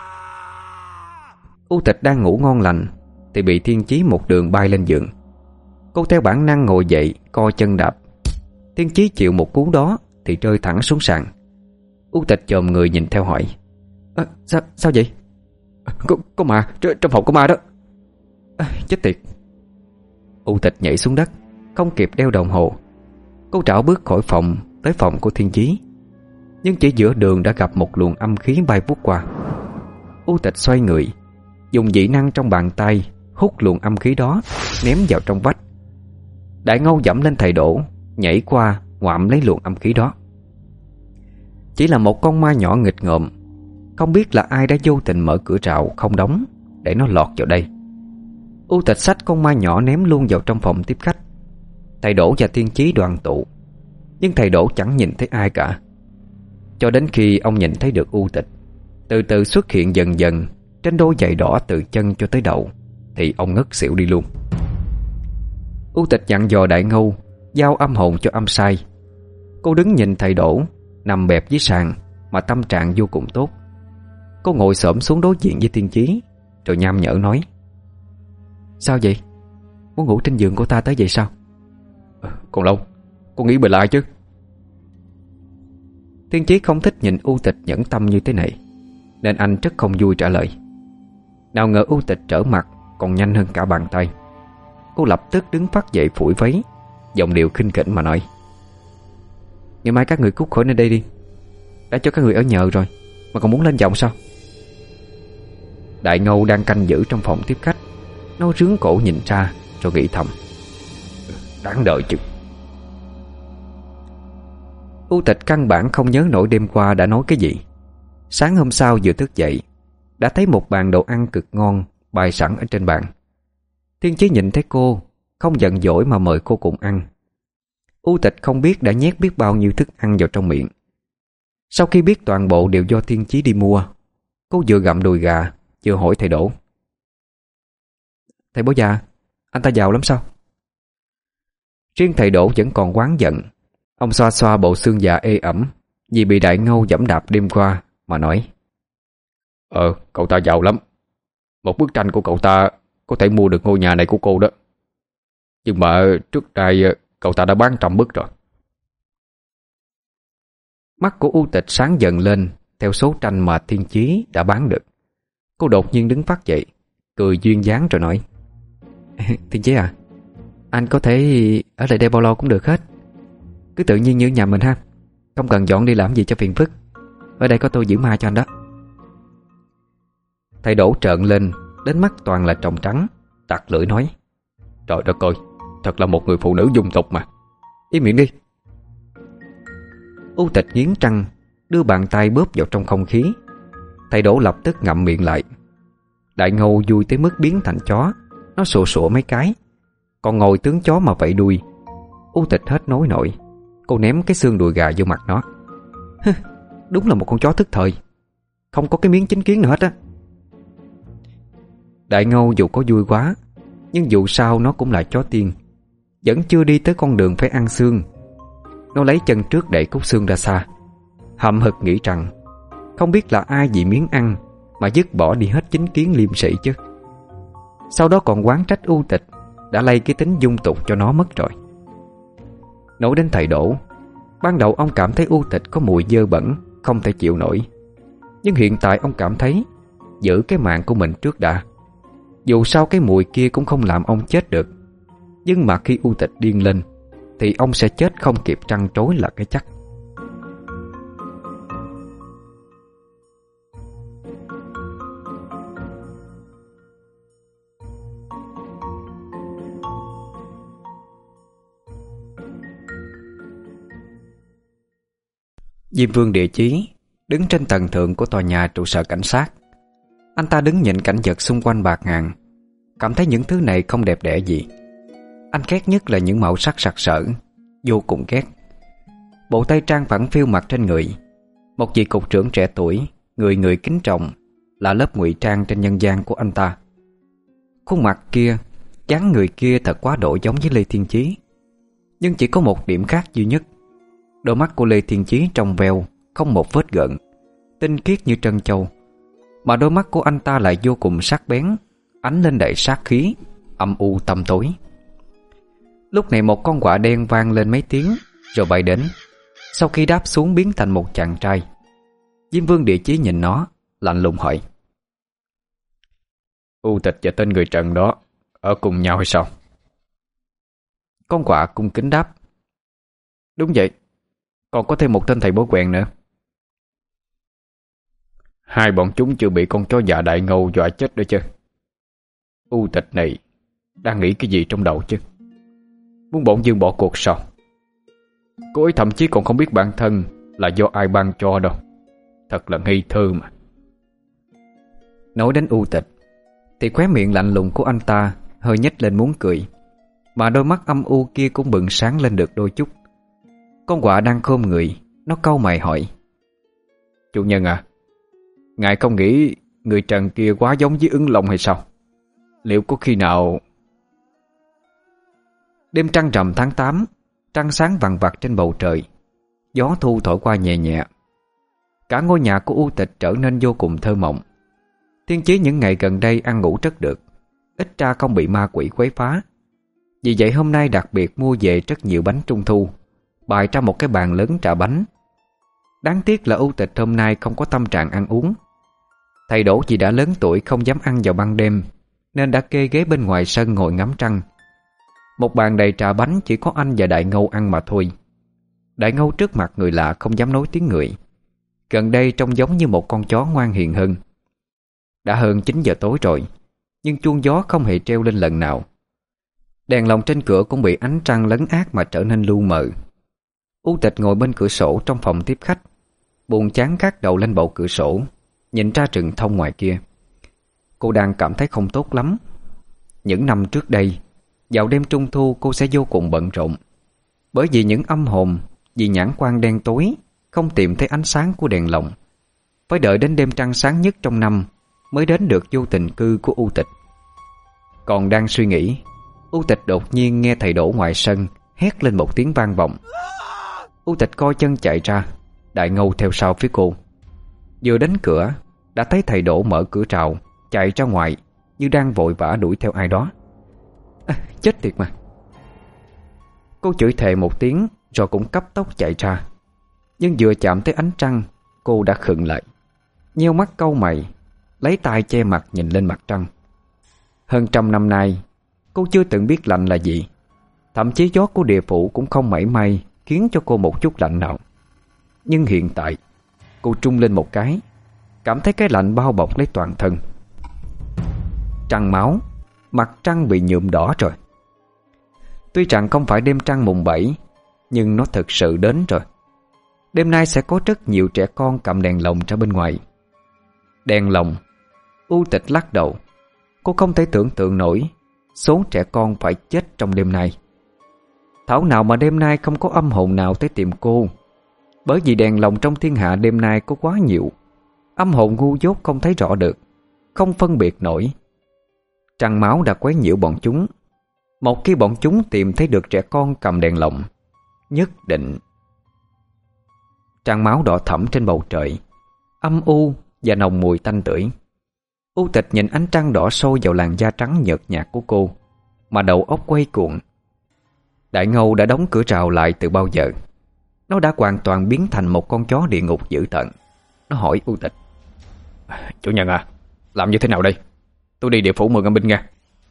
U Tịch đang ngủ ngon lành thì bị Thiên Chí một đường bay lên giường. Cô theo bản năng ngồi dậy co chân đạp. Thiên Chí chịu một cú đó thì rơi thẳng xuống sàn. U Tịch chồm người nhìn theo hỏi: Sao vậy? Có ma, trong phòng có ma đó. Chết tiệt. U Tịch nhảy xuống đất, không kịp đeo đồng hồ. Cô trảo bước khỏi phòng tới phòng của Thiên Chí. Nhưng chỉ giữa đường đã gặp một luồng âm khí bay vút qua. U Tịch xoay người, dùng dị năng trong bàn tay hút luồng âm khí đó ném vào trong vách. Đại Ngâu dẫm lên thầy Đỗ, nhảy qua ngoạm lấy luồng âm khí đó. Chỉ là một con ma nhỏ nghịch ngợm. Không biết là ai đã vô tình mở cửa rào không đóng để nó lọt vào đây. U Tịch xách con ma nhỏ ném luôn vào trong phòng tiếp khách. Thầy Đỗ và Thiên Chí đoàn tụ. Nhưng thầy Đỗ chẳng nhìn thấy ai cả. Cho đến khi ông nhìn thấy được U Tịch từ từ xuất hiện dần dần trên đôi giày đỏ từ chân cho tới đầu thì ông ngất xỉu đi luôn. U Tịch dặn dò Đại Ngâu giao âm hồn cho âm sai. Cô đứng nhìn thầy Đỗ nằm bẹp dưới sàn mà tâm trạng vô cùng tốt. Cô ngồi xổm xuống đối diện với Thiên Chí rồi nham nhở nói: Sao vậy? Muốn ngủ trên giường của ta tới vậy sao? Còn lâu, con nghĩ bề lại chứ. Thiên Chí không thích nhìn U Tịch nhẫn tâm như thế này, nên anh rất không vui trả lời. Nào ngờ U Tịch trở mặt còn nhanh hơn cả bàn tay. Cô lập tức đứng phát dậy phủi váy, giọng điệu khinh khỉnh mà nói: Ngày mai các người cút khỏi nơi đây đi. Đã cho các người ở nhờ rồi mà còn muốn lên giọng sao? Đại Ngâu đang canh giữ trong phòng tiếp khách. Nó rướn cổ nhìn ra rồi nghĩ thầm: Đáng đời chứ. U Tịch căn bản không nhớ nổi đêm qua đã nói cái gì. Sáng hôm sau vừa thức dậy đã thấy một bàn đồ ăn cực ngon bày sẵn ở trên bàn. Thiên Chí nhìn thấy cô, không giận dỗi mà mời cô cùng ăn. U Tịch không biết đã nhét biết bao nhiêu thức ăn vào trong miệng. Sau khi biết toàn bộ đều do Thiên Chí đi mua, cô vừa gặm đùi gà vừa hỏi thầy Đỗ: Thầy Bố già, anh ta giàu lắm sao? Riêng thầy Đỗ vẫn còn oán giận. Ông xoa xoa bộ xương già ê ẩm vì bị Đại Ngâu giẫm đạp đêm qua mà nói: Cậu ta giàu lắm. Một bức tranh của cậu ta có thể mua được ngôi nhà này của cô đó. Nhưng mà trước đây cậu ta đã bán trăm bức rồi. Mắt của U Tịch sáng dần lên theo số tranh mà Thiên Chí đã bán được. Cô đột nhiên đứng phát dậy, cười duyên dáng rồi nói: Thiên Chí à, anh có thể ở lại đây bao lâu cũng được hết. Cứ tự nhiên như nhà mình ha, không cần dọn đi làm gì cho phiền phức. Ở đây có tôi giữ ma cho anh đó. Thầy Đỗ trợn lên, đến mắt toàn là tròng trắng, tặc lưỡi nói: Trời đất ơi, thật là một người phụ nữ dung tục mà. Im miệng đi. U Tịch nghiến răng, đưa bàn tay bóp vào trong không khí. Thầy Đỗ lập tức ngậm miệng lại. Đại Ngâu vui tới mức biến thành chó. Nó sủa sủa mấy cái, còn ngồi tướng chó mà vẫy đuôi. U Tịch hết nối nổi. Cô ném cái xương đùi gà vô mặt nó. Đúng là một con chó thức thời, không có cái miếng chính kiến nào hết á. Đại Ngâu dù có vui quá, nhưng dù sao nó cũng là chó tiên, vẫn chưa đi tới con đường phải ăn xương. Nó lấy chân trước đẩy cúc xương ra xa, hậm hực nghĩ rằng không biết là ai vì miếng ăn mà dứt bỏ đi hết chính kiến liêm sĩ chứ. Sau đó còn oán trách U Tịch đã lây cái tính dung tục cho nó mất rồi. Nói đến thầy Đỗ, ban đầu ông cảm thấy U Tịch có mùi dơ bẩn, không thể chịu nổi. Nhưng hiện tại ông cảm thấy giữ cái mạng của mình trước đã. Dù sao cái mùi kia cũng không làm ông chết được, nhưng mà khi U Tịch điên lên thì ông sẽ chết không kịp trăn trối là cái chắc. Diêm Vương Địa Chí đứng trên tầng thượng của tòa nhà trụ sở cảnh sát. Anh ta đứng nhìn cảnh vật xung quanh bạt ngàn, cảm thấy những thứ này không đẹp đẽ gì. Anh ghét nhất là những màu sắc sặc sỡ, vô cùng ghét. Bộ tây trang phẳng phiu mặc trên người, một vị cục trưởng trẻ tuổi, người người kính trọng, là lớp ngụy trang trên nhân gian của anh ta. Khuôn mặt kia, dáng người kia thật quá độ giống với Lê Thiên Chí. Nhưng chỉ có một điểm khác duy nhất. Đôi mắt của Lê Thiên Chí trong veo, không một vết gợn, tinh khiết như trân châu. Mà đôi mắt của anh ta lại vô cùng sắc bén, ánh lên đầy sát khí, âm u tăm tối. Lúc này một con quạ đen vang lên mấy tiếng, rồi bay đến. Sau khi đáp xuống biến thành một chàng trai. Diêm Vương Địa Chí nhìn nó, lạnh lùng hỏi: U Tịch và tên người Trần đó ở cùng nhau hay sao? Con quạ cung kính đáp: Đúng vậy, còn có thêm một tên thầy bói quèn nữa. Hai bọn chúng chưa bị con chó già Đại Ngâu dọa chết nữa chứ? U Tịch này đang nghĩ cái gì trong đầu chứ? Muốn bổn dương bỏ cuộc sao? Cô ấy thậm chí còn không biết bản thân là do ai ban cho đâu. Thật là ngây thơ mà. Nói đến U Tịch thì khóe miệng lạnh lùng của anh ta hơi nhếch lên muốn cười, mà đôi mắt âm u kia cũng bừng sáng lên được đôi chút. Con quạ đang khom người, nó cau mày hỏi: Chủ nhân à, ngài không nghĩ người Trần kia quá giống với Ứng Long hay sao? Liệu có khi nào... Đêm trăng rằm tháng 8, trăng sáng vằng vặc trên bầu trời. Gió thu thổi qua nhẹ nhẹ. Cả ngôi nhà của U Tịch trở nên vô cùng thơ mộng. Thiên Chí những ngày gần đây ăn ngủ rất được, ít ra không bị ma quỷ quấy phá. Vì vậy hôm nay đặc biệt mua về rất nhiều bánh trung thu, bày ra một cái bàn lớn trà bánh. Đáng tiếc là U Tịch hôm nay không có tâm trạng ăn uống. Thầy Đỗ vì đã lớn tuổi không dám ăn vào ban đêm, nên đã kê ghế bên ngoài sân ngồi ngắm trăng. Một bàn đầy trà bánh chỉ có anh và Đại Ngâu ăn mà thôi. Đại Ngâu trước mặt người lạ không dám nói tiếng người, gần đây trông giống như một con chó ngoan hiền hơn. Đã hơn 9 giờ tối rồi, nhưng chuông gió không hề treo lên lần nào. Đèn lồng trên cửa cũng bị ánh trăng lấn át mà trở nên lu mờ. U Tịch ngồi bên cửa sổ trong phòng tiếp khách, buồn chán gác đầu lên bậu cửa sổ, nhìn ra rừng thông ngoài kia. Cô đang cảm thấy không tốt lắm. Những năm trước đây, vào đêm trung thu cô sẽ vô cùng bận rộn, bởi vì những âm hồn vì nhãn quan đen tối không tìm thấy ánh sáng của đèn lồng, phải đợi đến đêm trăng sáng nhất trong năm mới đến được vô tình cư của U Tịch. Còn đang suy nghĩ, U Tịch đột nhiên nghe thầy Đỗ ngoài sân hét lên một tiếng vang vọng. U Tịch coi chân chạy ra, Đại Ngâu theo sau phía cô. Vừa đến cửa đã thấy thầy Đỗ mở cửa trào chạy ra ngoài, như đang vội vã đuổi theo ai đó. Chết tiệt mà. Cô chửi thề một tiếng rồi cũng cấp tốc chạy ra. Nhưng vừa chạm tới ánh trăng, cô đã khựng lại. nheo mắt cau mày, lấy tay che mặt nhìn lên mặt trăng. Hơn 100 năm nay, cô chưa từng biết lạnh là gì. Thậm chí gió của địa phủ cũng không mảy may khiến cho cô một chút lạnh nào. Nhưng hiện tại, cô trung lên một cái, cảm thấy cái lạnh bao bọc lấy toàn thân. Trăng máu, mặt trăng bị nhuộm đỏ rồi. Tuy rằng không phải đêm trăng mùng 7, nhưng nó thực sự đến rồi. Đêm nay sẽ có rất nhiều trẻ con cầm đèn lồng ra bên ngoài. Đèn lồng. U Tịch lắc đầu. Cô không thể tưởng tượng nổi số trẻ con phải chết trong đêm nay. Thảo nào mà đêm nay không có âm hồn nào tới tìm cô. Bởi vì đèn lồng trong thiên hạ đêm nay có quá nhiều. Âm hồn ngu dốt không thấy rõ được, không phân biệt nổi. Trăng máu đã quấy nhiễu bọn chúng. Một khi bọn chúng tìm thấy được trẻ con cầm đèn lồng, nhất định. Trăng máu đỏ thẫm trên bầu trời, âm u và nồng mùi tanh tưởi. U Tịch nhìn ánh trăng đỏ sôi vào làn da trắng nhợt nhạt của cô, mà đầu óc quay cuồng. Đại Ngâu đã đóng cửa rào lại từ bao giờ. Nó đã hoàn toàn biến thành một con chó địa ngục dữ tợn. Nó hỏi U Tịch: "Chủ nhân à, làm như thế nào đây? Tôi đi địa phủ mượn âm binh nha."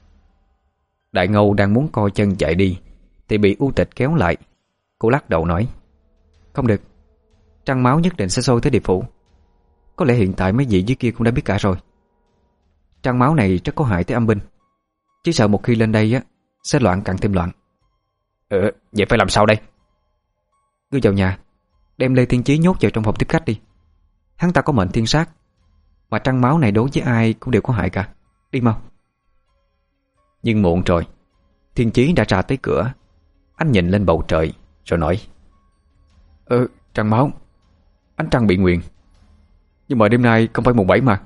Đại Ngâu đang muốn co chân chạy đi thì bị U Tịch kéo lại. Cô lắc đầu nói: "Không được, trăng máu nhất định sẽ sôi tới địa phủ. Có lẽ hiện tại mấy vị dưới kia cũng đã biết cả rồi. Trăng máu này rất có hại tới âm binh. Chỉ sợ một khi lên đây á, sẽ loạn càng thêm loạn." Vậy phải làm sao đây?" "Ngươi vào nhà, đem Lê Thiên Chí nhốt vào trong phòng tiếp khách đi. Hắn ta có mệnh thiên sát, mà trăng máu này đối với ai cũng đều có hại cả. Đi mau." Nhưng muộn rồi. Thiên Chí đã ra tới cửa. Anh nhìn lên bầu trời rồi nói: Trăng máu, ánh trăng bị nguyền. Nhưng mà đêm nay không phải mùng 7 mà."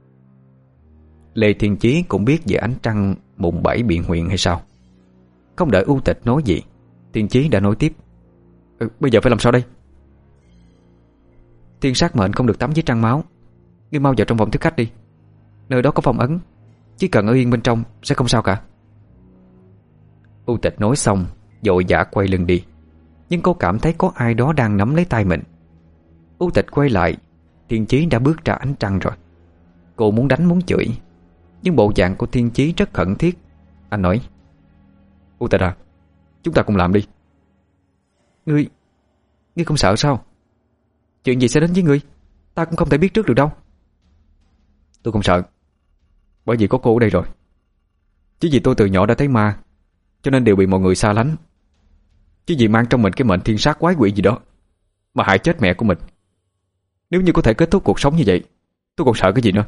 Lê Thiên Chí cũng biết về ánh trăng mùng 7 bị nguyền hay sao. Không đợi U Tịch nói gì, Thiên Chí đã nói tiếp: Bây giờ phải làm sao đây?" "Thiên sát mệnh không được tắm với trăng máu. Ngươi mau vào trong phòng tiếp khách đi. Nơi đó có phong ấn, chỉ cần ở yên bên trong sẽ không sao cả." U Tịch nói xong vội vã quay lưng đi. Nhưng cô cảm thấy có ai đó đang nắm lấy tay mình. U Tịch quay lại, Thiên Chí đã bước ra ánh trăng rồi. Cô muốn đánh muốn chửi, nhưng bộ dạng của Thiên Chí rất khẩn thiết. Anh nói: "U Tịch à, chúng ta cùng làm đi." Ngươi không sợ sao? Chuyện gì sẽ đến với ngươi, ta cũng không thể biết trước được đâu." "Tôi không sợ, bởi vì có cô ở đây rồi. Chứ vì tôi từ nhỏ đã thấy ma, cho nên đều bị mọi người xa lánh. Chứ vì mang trong mình cái mệnh thiên sát quái quỷ gì đó mà hại chết mẹ của mình. Nếu như có thể kết thúc cuộc sống như vậy, tôi còn sợ cái gì nữa."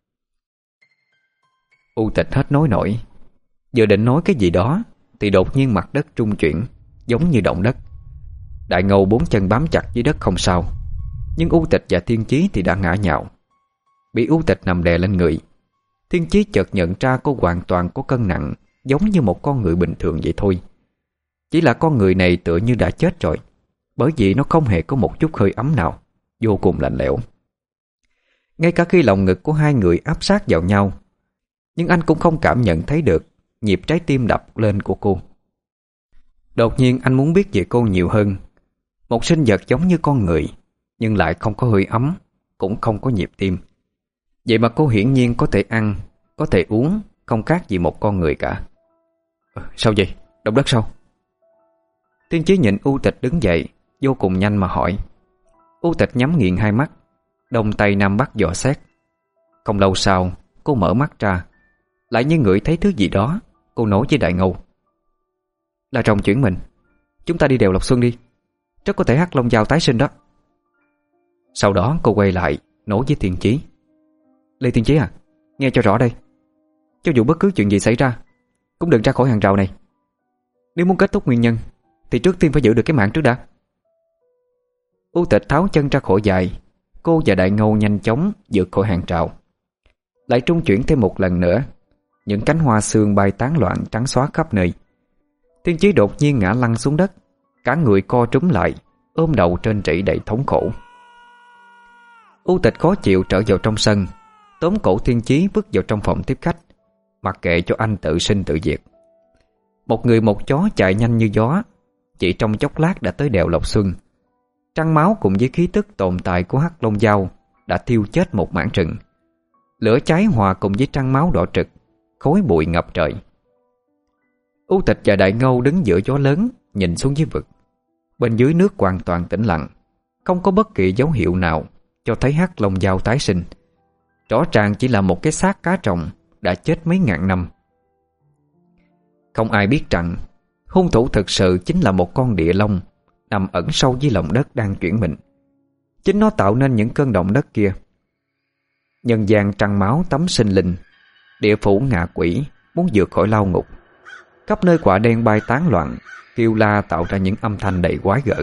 U Tịch hết nói nổi. Vừa định nói cái gì đó thì đột nhiên mặt đất rung chuyển, giống như động đất. Đại Ngâu 4 chân bám chặt dưới đất không sao, nhưng U Tịch và Thiên Chí thì đã ngã nhào. Bị U Tịch nằm đè lên người, Thiên Chí chợt nhận ra cô hoàn toàn có cân nặng, giống như một con người bình thường vậy thôi. Chỉ là con người này tựa như đã chết rồi, bởi vì nó không hề có một chút hơi ấm nào, vô cùng lạnh lẽo. Ngay cả khi lòng ngực của hai người áp sát vào nhau, nhưng anh cũng không cảm nhận thấy được nhịp trái tim đập lên của cô. Đột nhiên anh muốn biết về cô nhiều hơn. Một sinh vật giống như con người, nhưng lại không có hơi ấm, cũng không có nhịp tim. Vậy mà cô hiển nhiên có thể ăn, có thể uống, không khác gì một con người cả. Sao vậy? Động đất sao? Thiên Chí nhìn U Tịch đứng dậy vô cùng nhanh mà hỏi. U Tịch nhắm nghiền hai mắt, đông tay nam bắc dò xét. Không lâu sau cô mở mắt ra, lại như ngửi thấy thứ gì đó. Cô nói với Đại Ngâu: "Là rồng chuyển mình, chúng ta đi đèo Lộc Xuân đi. Rất có thể Hắc Long Giao tái sinh đó." Sau đó cô quay lại nói với Thiên Chí: "Lê Thiên Chí à, nghe cho rõ đây. Cho dù bất cứ chuyện gì xảy ra, cũng đừng ra khỏi hàng rào này. Nếu muốn kết thúc nguyên nhân thì trước tiên phải giữ được cái mạng trước đã." U Tịch tháo chân ra khỏi dài. Cô và Đại Ngâu nhanh chóng vượt khỏi hàng rào. Lại trung chuyển thêm một lần nữa. Những cánh hoa sương bay tán loạn trắng xóa khắp nơi. Thiên Chí đột nhiên ngã lăn xuống đất, cả người co trúm lại, ôm đầu trên trĩ đầy thống khổ. U Tịch khó chịu trở vào trong sân, tóm cổ Thiên Chí vứt vào trong phòng tiếp khách, mặc kệ cho anh tự sinh tự diệt. Một người một chó chạy nhanh như gió, chỉ trong chốc lát đã tới đèo Lộc Xuân. Trăng máu cùng với khí tức tồn tại của Hắc Long Giao đã thiêu chết một mảng rừng. Lửa cháy hòa cùng với trăng máu đỏ trực, khói bụi ngập trời. U Tịch và Đại Ngâu đứng giữa gió lớn, nhìn xuống dưới vực. Bên dưới nước hoàn toàn tĩnh lặng, không có bất kỳ dấu hiệu nào cho thấy hắc long dao tái sinh. Rõ ràng chỉ là một cái xác cá trồng đã chết mấy ngàn năm. Không ai biết rằng hung thủ thực sự chính là một con địa long nằm ẩn sâu dưới lòng đất đang chuyển mình. Chính nó tạo nên những cơn động đất kia. Nhân gian trăng máu tắm sinh linh, địa phủ ngạ quỷ muốn vượt khỏi lao ngục. Khắp nơi quả đen bay tán loạn, kêu la tạo ra những âm thanh đầy quái gở.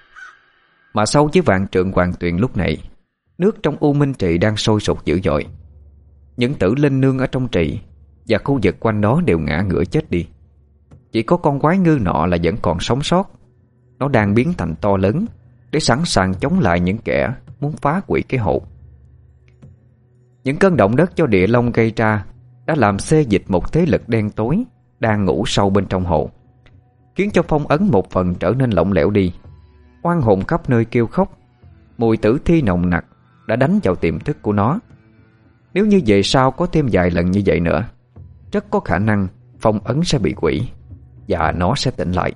Mà sâu dưới vạn trượng hoàng tuyền lúc này, nước trong U Minh Trì đang sôi sục dữ dội. Những tử linh nương ở trong trì và khu vực quanh đó đều ngã ngửa chết đi. Chỉ có con quái ngư nọ là vẫn còn sống sót. Nó đang biến thành to lớn để sẵn sàng chống lại những kẻ muốn phá hủy cái hộ. Những cơn động đất do địa long gây ra đã làm xê dịch một thế lực đen tối đang ngủ sâu bên trong hộ, khiến cho phong ấn một phần trở nên lỏng lẻo đi. Oan hồn khắp nơi kêu khóc. Mùi tử thi nồng nặc đã đánh vào tiềm thức của nó. Nếu như về sau có thêm vài lần như vậy nữa, rất có khả năng phong ấn sẽ bị hủy và nó sẽ tỉnh lại.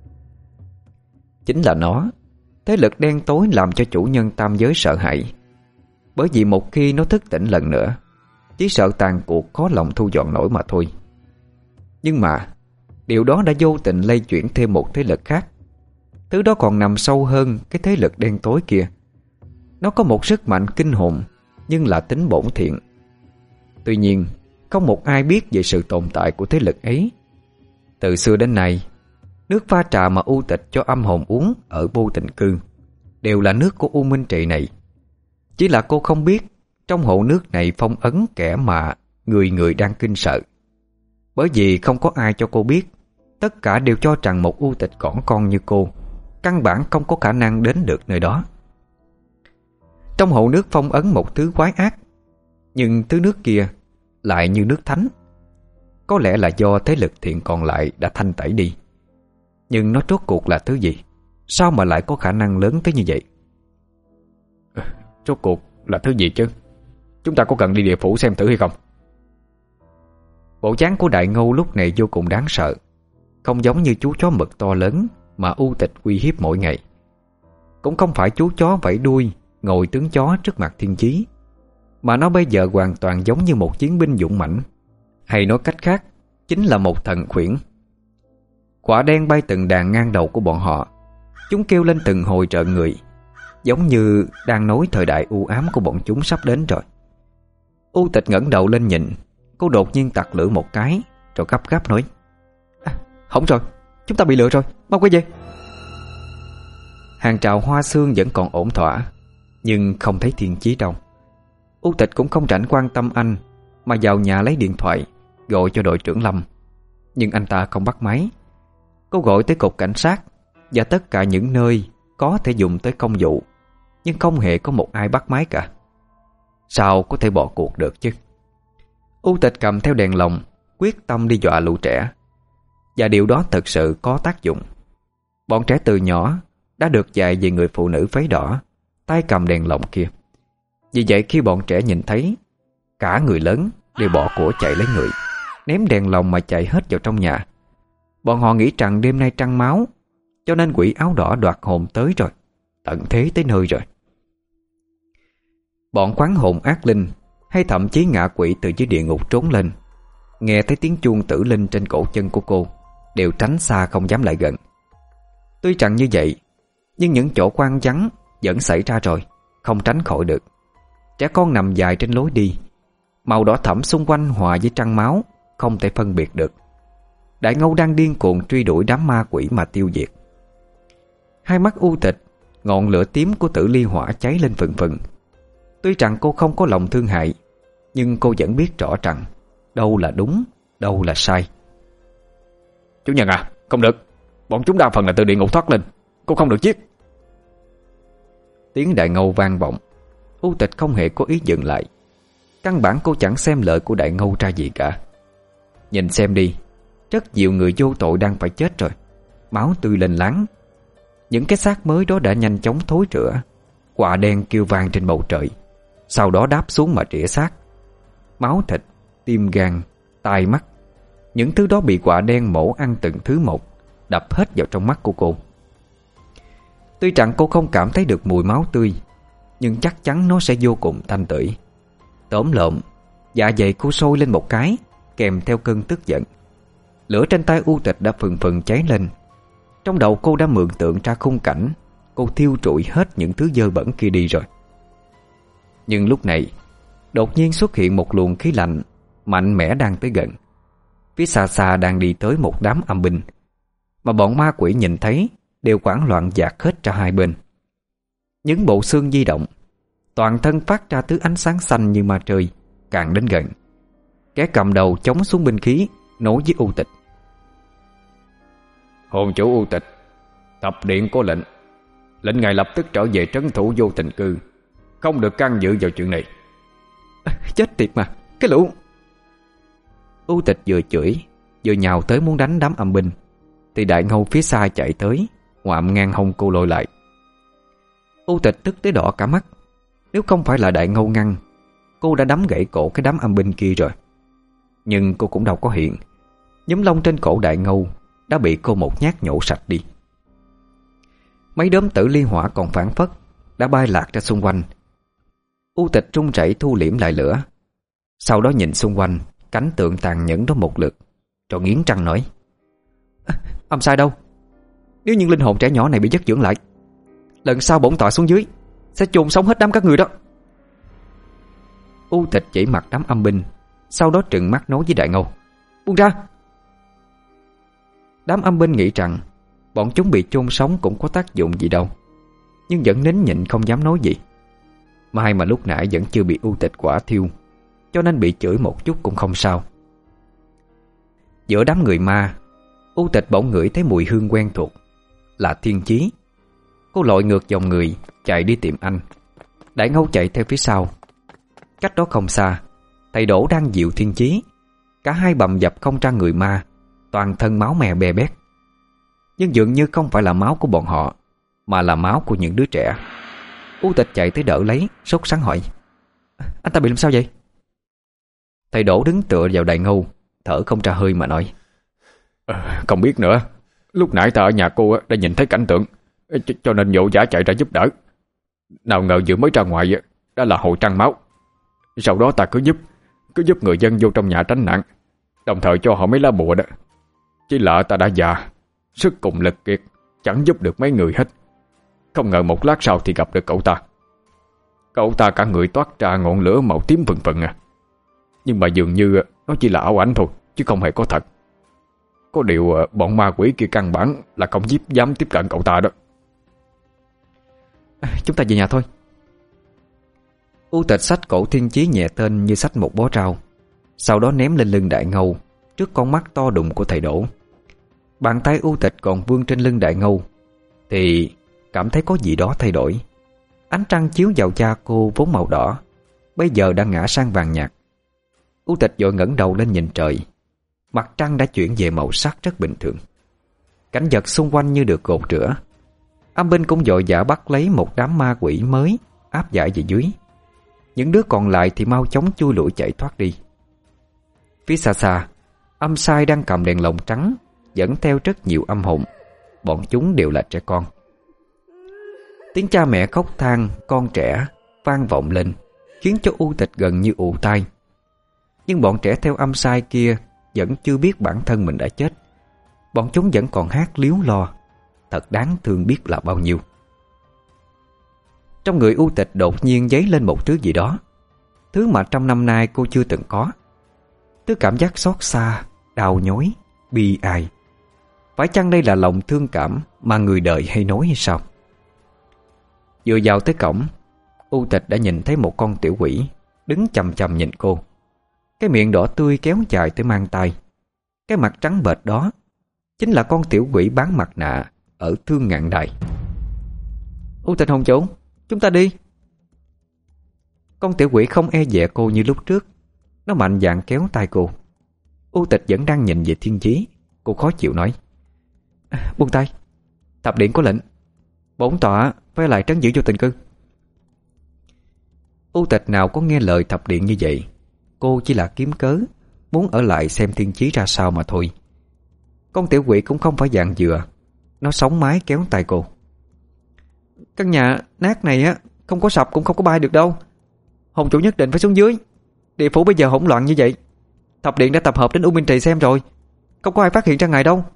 Chính là nó, thế lực đen tối làm cho chủ nhân tam giới sợ hãi. Bởi vì một khi nó thức tỉnh lần nữa, chỉ sợ tàn cuộc khó lòng thu dọn nổi mà thôi. Nhưng mà điều đó đã vô tình lây chuyển thêm một thế lực khác. Thứ đó còn nằm sâu hơn cái thế lực đen tối kia. Nó có một sức mạnh kinh hồn, nhưng là tính bổn thiện. Tuy nhiên, không một ai biết về sự tồn tại của thế lực ấy. Từ xưa đến nay, nước pha trà mà U Tịch cho âm hồn uống ở Vô Tình Cư đều là nước của U Minh Trì này. Chỉ là cô không biết trong hộ nước này phong ấn kẻ mà người người đang kinh sợ. Bởi vì không có ai cho cô biết, tất cả đều cho rằng một U Tịch cỏn con như cô căn bản không có khả năng đến được nơi đó. Trong hộ nước phong ấn một thứ quái ác, nhưng thứ nước kia lại như nước thánh. Có lẽ là do thế lực thiện còn lại đã thanh tẩy đi. Nhưng nó rốt cuộc là thứ gì? Sao mà lại có khả năng lớn tới như vậy? Rốt cuộc là thứ gì chứ? Chúng ta có cần đi địa phủ xem thử hay không? Bộ dáng của Đại Ngâu lúc này vô cùng đáng sợ. Không giống như chú chó mực to lớn mà U Tịch uy hiếp mỗi ngày. Cũng không phải chú chó vẫy đuôi ngồi tướng chó trước mặt thiên chí, mà nó bây giờ hoàn toàn giống như một chiến binh dũng mãnh, hay nói cách khác, chính là một thần khuyển. Quả đen bay từng đàn ngang đầu của bọn họ. Chúng kêu lên từng hồi trợn người, giống như đang nói thời đại u ám của bọn chúng sắp đến rồi. U Tịch ngẩng đầu lên nhìn. Cô đột nhiên tặc lưỡi một cái, rồi gấp gáp nói: Hỏng rồi, chúng ta bị lừa rồi, mau quay về. Hàng trào hoa xương vẫn còn ổn thỏa, nhưng không thấy thiên chí đâu. U Tịch cũng không rảnh quan tâm anh, mà vào nhà lấy điện thoại gọi cho đội trưởng Lâm. Nhưng anh ta không bắt máy. Cô gọi tới cục cảnh sát và tất cả những nơi có thể dùng tới công vụ, nhưng không hề có một ai bắt máy cả. Sao có thể bỏ cuộc được chứ? U Tịch cầm theo đèn lồng, quyết tâm đi dọa lũ trẻ. Và điều đó thực sự có tác dụng. Bọn trẻ từ nhỏ đã được dạy về người phụ nữ váy đỏ, tay cầm đèn lồng kia. Vì vậy khi bọn trẻ nhìn thấy, cả người lớn đều bỏ của chạy lấy người, ném đèn lồng mà chạy hết vào trong nhà. Bọn họ nghĩ rằng đêm nay trăng máu, cho nên quỷ áo đỏ đoạt hồn tới rồi, tận thế tới nơi rồi. Bọn quán hồn ác linh hay thậm chí ngạ quỷ từ dưới địa ngục trốn lên, nghe thấy tiếng chuông tử linh trên cổ chân của cô, đều tránh xa không dám lại gần. Tuy rằng như vậy, nhưng những chỗ quan vắng vẫn xảy ra rồi, không tránh khỏi được. Trẻ con nằm dài trên lối đi, màu đỏ thẫm xung quanh hòa với trăng máu, không thể phân biệt được. Đại Ngâu đang điên cuồng truy đuổi đám ma quỷ mà tiêu diệt. Hai mắt U Tịch, ngọn lửa tím của tử ly hỏa cháy lên phừng phừng. Tuy rằng cô không có lòng thương hại, nhưng cô vẫn biết rõ rằng đâu là đúng, đâu là sai. Chủ nhân à, không được. Bọn chúng đa phần là từ địa ngục thoát lên, cô không được giết. Tiếng Đại Ngâu vang vọng. U Tịch không hề có ý dừng lại. Căn bản cô chẳng xem lời của Đại Ngâu ra gì cả. Nhìn xem đi, rất nhiều người vô tội đang phải chết rồi, máu tươi lên láng. Những cái xác mới đó đã nhanh chóng thối rữa. Quả đen kêu vang trên bầu trời. sau đó đáp xuống mà trĩa xác. Máu thịt, tim gan, tai mắt, những thứ đó bị quạ đen mổ ăn từng thứ một, đập hết vào trong mắt của cô. Tuy rằng cô không cảm thấy được mùi máu tươi, nhưng chắc chắn nó sẽ vô cùng tanh tưởi. Tóm lộn, dạ dày cô sôi lên một cái, kèm theo cơn tức giận. Lửa trên tay U Tịch đã phừng phừng cháy lên. Trong đầu cô đã mường tượng ra khung cảnh cô thiêu trụi hết những thứ dơ bẩn kia đi rồi. Nhưng lúc này đột nhiên xuất hiện một luồng khí lạnh mạnh mẽ đang tới gần. Phía xa xa đang đi tới một đám âm binh, mà bọn ma quỷ nhìn thấy đều hoảng loạn dạt hết ra hai bên. Những bộ xương di động, toàn thân phát ra thứ ánh sáng xanh như ma trời, càng đến gần. Kẻ cầm đầu chống xuống binh khí, nói với U Tịch: Hồn chủ U Tịch, Thập Điện có lệnh, lệnh ngài lập tức trở về trấn thủ Vô Tình Cư, không được can dự vào chuyện này. Chết tiệt mà, cái lũ! U Tịch vừa chửi vừa nhào tới muốn đánh đám âm binh, thì Đại Ngâu phía xa chạy tới, ngoạm ngang hông cô lôi lại. U Tịch tức tới đỏ cả mắt. Nếu không phải là Đại Ngâu ngăn, cô đã đấm gãy cổ cái đám âm binh kia rồi. Nhưng cô cũng đâu có hiện. Nhúm lông trên cổ Đại Ngâu đã bị cô một nhát nhổ sạch đi. Mấy đốm tử liên hỏa còn phản phất đã bay lạc ra xung quanh. U Tịch run rẩy thu liễm lại lửa, sau đó nhìn xung quanh cảnh tượng tàn nhẫn đó một lượt, rồi nghiến răng nói: Âm sai đâu? Nếu những linh hồn trẻ nhỏ này bị giấc dưỡng lại, lần sau bổn tọa xuống dưới sẽ chôn sống hết đám các người đó. U Tịch chỉ mặt đám âm binh, sau đó trừng mắt nói với Đại Ngâu: Buông ra! Đám âm binh nghĩ rằng bọn chúng bị chôn sống cũng có tác dụng gì đâu, nhưng vẫn nín nhịn không dám nói gì. May mà lúc nãy vẫn chưa bị U Tịch quả thiêu, cho nên bị chửi một chút cũng không sao. Giữa đám người ma, U Tịch bỗng ngửi thấy mùi hương quen thuộc, là Thiên Chí. Cô lội ngược dòng người chạy đi tìm anh. Đại Ngâu chạy theo phía sau. Cách đó không xa, thầy Đỗ đang dịu Thiên Chí. Cả hai bầm dập không ra người ma, toàn thân máu me be bét. Nhưng dường như không phải là máu của bọn họ, mà là máu của những đứa trẻ. U Tịch chạy tới đỡ lấy, sốt sắng hỏi: Anh ta bị làm sao vậy? Thầy Đỗ đứng tựa vào Đại Ngâu, thở không ra hơi mà nói: Không biết nữa. Lúc nãy ta ở nhà cô đã nhìn thấy cảnh tượng, cho nên vội vã chạy ra giúp đỡ. Nào ngờ vừa mới ra ngoài đã là hội trăng máu. Sau đó ta cứ giúp người dân vô trong nhà tránh nạn, đồng thời cho họ mấy lá bùa đó. Chỉ lạ ta đã già, sức cùng lực kiệt, chẳng giúp được mấy người hết. Không ngờ một lát sau thì gặp được cậu ta. Cậu ta cả người toát ra ngọn lửa màu tím phừng phừng Nhưng mà dường như nó chỉ là ảo ảnh thôi, chứ không hề có thật. Có điều bọn ma quỷ kia căn bản là không dám tiếp cận cậu ta đó. Chúng ta về nhà thôi. U Tịch xách cổ Thiên Chí nhẹ tên như xách một bó rau, sau đó ném lên lưng Đại Ngâu trước con mắt to đùng của thầy Đỗ. Bàn tay U Tịch còn vươn trên lưng Đại Ngâu thì cảm thấy có gì đó thay đổi. Ánh trăng chiếu vào da cô vốn màu đỏ, bây giờ đã ngã sang vàng nhạt. U Tịch vội ngẩng đầu lên nhìn trời. Mặt trăng đã chuyển về màu sắc rất bình thường. Cảnh vật xung quanh như được gột rửa. Âm binh cũng vội vã bắt lấy một đám ma quỷ mới áp giải về dưới. Những đứa còn lại thì mau chóng chui lủi chạy thoát đi. Phía xa xa, Âm Sai đang cầm đèn lồng trắng dẫn theo rất nhiều âm hồn. Bọn chúng đều là trẻ con. Tiếng cha mẹ khóc than con trẻ vang vọng lên, khiến cho U Tịch gần như ù tai. Nhưng bọn trẻ theo Âm Sai kia vẫn chưa biết bản thân mình đã chết. Bọn chúng vẫn còn hát líu lo, thật đáng thương biết là bao nhiêu. Trong người U Tịch đột nhiên dấy lên một thứ gì đó, thứ mà trong năm nay cô chưa từng có. Thứ cảm giác xót xa, đau nhói, bi ai. Phải chăng đây là lòng thương cảm mà người đời hay nói hay sao? Vừa vào tới cổng, U Tịch đã nhìn thấy một con tiểu quỷ đứng chằm chằm nhìn cô. Cái miệng đỏ tươi kéo dài tới mang tai. Cái mặt trắng bệch đó chính là con tiểu quỷ bán mặt nạ ở Thương Ngạn Đài. U Tịch hồn chủ, chúng ta đi. Con tiểu quỷ không e dè cô như lúc trước. Nó mạnh dạn kéo tay cô. U Tịch vẫn đang nhìn về Thiên Chí. Cô khó chịu nói: Buông tay, Thập Điện có lệnh, bổn tọa phải lại trấn giữ Vô Tình Cư. U Tịch nào có nghe lời thập điện như vậy. Cô chỉ là kiếm cớ muốn ở lại xem thiên chí ra sao mà thôi. Con tiểu quỷ cũng không phải dạng dừa. Nó sống mái kéo tay cô. Căn nhà nát này á, không có sập cũng không có bay được đâu. Hồn chủ nhất định phải xuống dưới. Địa phủ bây giờ hỗn loạn như vậy. Thập điện đã tập hợp đến U Minh Trì xem rồi. Không có ai phát hiện ra ngài đâu.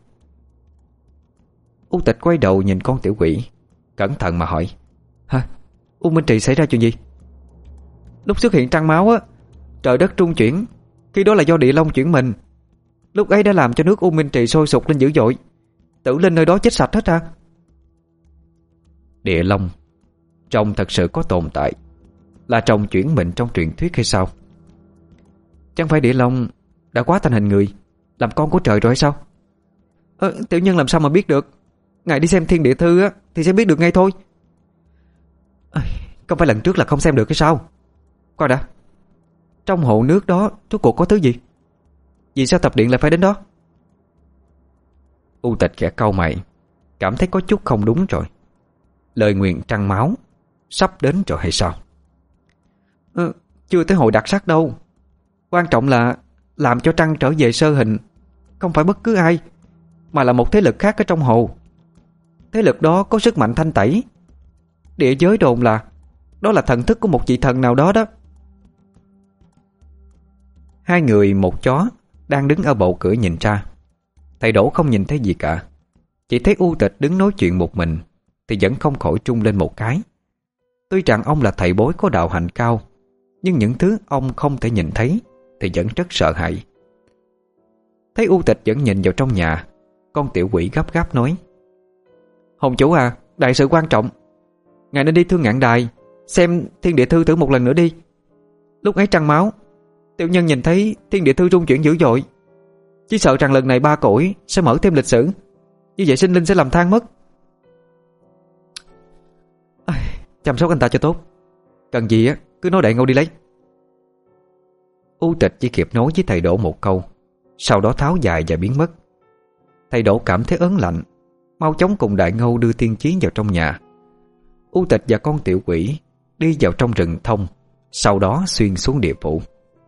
U Tịch quay đầu nhìn con tiểu quỷ, cẩn thận mà hỏi: Hả? U Minh Trì xảy ra chuyện gì? Lúc xuất hiện trăng máu á, trời đất trung chuyển. Khi đó là do địa long chuyển mình. Lúc ấy đã làm cho nước U Minh Trì sôi sục lên dữ dội. Tử linh nơi đó chết sạch hết ra. Địa long trông thật sự có tồn tại, là trông chuyển mình trong truyền thuyết hay sao? Chẳng phải địa long đã quá thành hình người, làm con của trời rồi hay sao? Tiểu nhân làm sao mà biết được? Ngài đi xem thiên địa thư á thì sẽ biết được ngay thôi. Không phải lần trước là không xem được hay sao? Coi đã, trong hồ nước đó rốt cuộc có thứ gì? Vì sao thập điện lại phải đến đó? U Tịch khẽ cau mày, cảm thấy có chút không đúng rồi. Lời nguyền trăng máu sắp đến rồi hay sao? Chưa tới hồi đặc sắc đâu. Quan trọng là làm cho trăng trở về sơ hình không phải bất cứ ai, mà là một thế lực khác ở trong hồ. Thế lực đó có sức mạnh thanh tẩy. Địa giới đồn là đó là thần thức của một vị thần nào đó đó. Hai người một chó đang đứng ở bậu cửa nhìn ra. Thầy Đỗ không nhìn thấy gì cả, chỉ thấy U Tịch đứng nói chuyện một mình thì vẫn không khỏi trung lên một cái. Tuy rằng ông là thầy bối có đạo hạnh cao, nhưng những thứ ông không thể nhìn thấy thì vẫn rất sợ hãi. Thấy U Tịch vẫn nhìn vào trong nhà, con tiểu quỷ gấp gáp nói: Hồn chủ à, đại sự quan trọng. Ngài nên đi Thương Ngạn Đài xem thiên địa thư thử một lần nữa đi. Lúc ấy trăng máu, tiểu nhân nhìn thấy thiên địa thư rung chuyển dữ dội. Chỉ sợ rằng lần này ba cõi sẽ mở thêm lịch sử, như vậy sinh linh sẽ làm than mất. Chăm sóc anh ta cho tốt. Cần gì á cứ nói đại ngô đi lấy. U Tịch chỉ kịp nói với thầy Đỗ một câu, sau đó tháo dài và biến mất. Thầy Đỗ cảm thấy ớn lạnh, mau chóng cùng đại ngô đưa tiên chí vào trong nhà. U Tịch và con tiểu quỷ đi vào trong rừng thông, sau đó xuyên xuống địa phủ.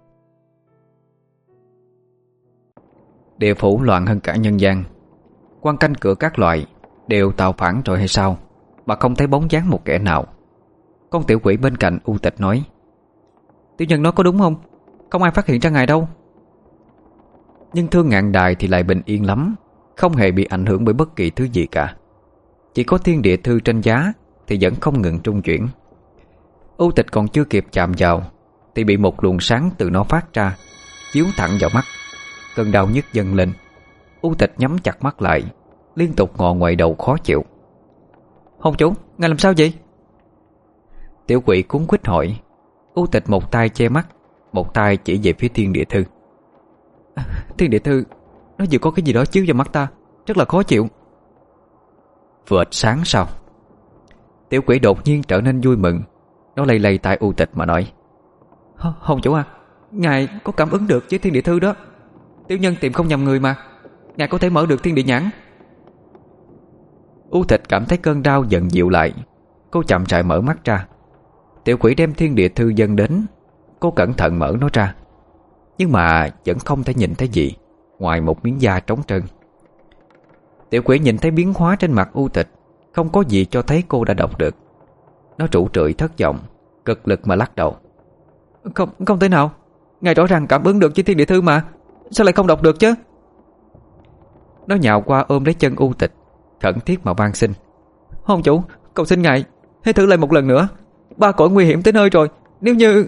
Địa phủ loạn hơn cả nhân gian. Quan canh cửa các loại đều tạo phản rồi hay sao mà không thấy bóng dáng một kẻ nào. Con tiểu quỷ bên cạnh U Tịch nói: Tiểu nhân nói có đúng không? Không ai phát hiện ra ngài đâu. Nhưng Thương Ngạn Đài thì lại bình yên lắm, không hề bị ảnh hưởng bởi bất kỳ thứ gì cả. Chỉ có thiên địa thư trên giá thì vẫn không ngừng trung chuyển. U Tịch còn chưa kịp chạm vào thì bị một luồng sáng từ nó phát ra, chiếu thẳng vào mắt. Cơn đau nhức dâng lên. U Tịch nhắm chặt mắt lại, liên tục ngọ ngoại đầu khó chịu. Hồn chủ, ngài làm sao vậy? Tiểu quỷ cuống quýt hỏi. U Tịch một tay che mắt, một tay chỉ về phía thiên địa thư. Thiên địa thư nó vừa có cái gì đó chiếu vào mắt ta, rất là khó chịu. Vệt sáng sao? Tiểu quỷ đột nhiên trở nên vui mừng. Nó lay lay tai U Tịch mà nói: Hồn chủ à, ngài có cảm ứng được với thiên địa thư đó. Tiểu nhân tìm không nhầm người mà. Ngài có thể mở được thiên địa nhãn. U Tịch cảm thấy cơn đau dần dịu lại. Cô chậm rãi mở mắt ra. Tiểu quỷ đem thiên địa thư dâng đến. Cô cẩn thận mở nó ra, nhưng mà vẫn không thể nhìn thấy gì ngoài một miếng da trống trơn. Tiểu quỷ nhìn thấy biến hóa trên mặt U Tịch, không có gì cho thấy cô đã đọc được. Nó rủ rượi thất vọng, cực lực mà lắc đầu. Không thể nào. Ngài rõ ràng cảm ứng được với thiên địa thư mà, sao lại không đọc được chứ? Nó nhào qua ôm lấy chân U Tịch, khẩn thiết mà van xin: Hồn chủ, cầu xin ngài hãy thử lại một lần nữa. Ba cõi nguy hiểm tới nơi rồi. Nếu như...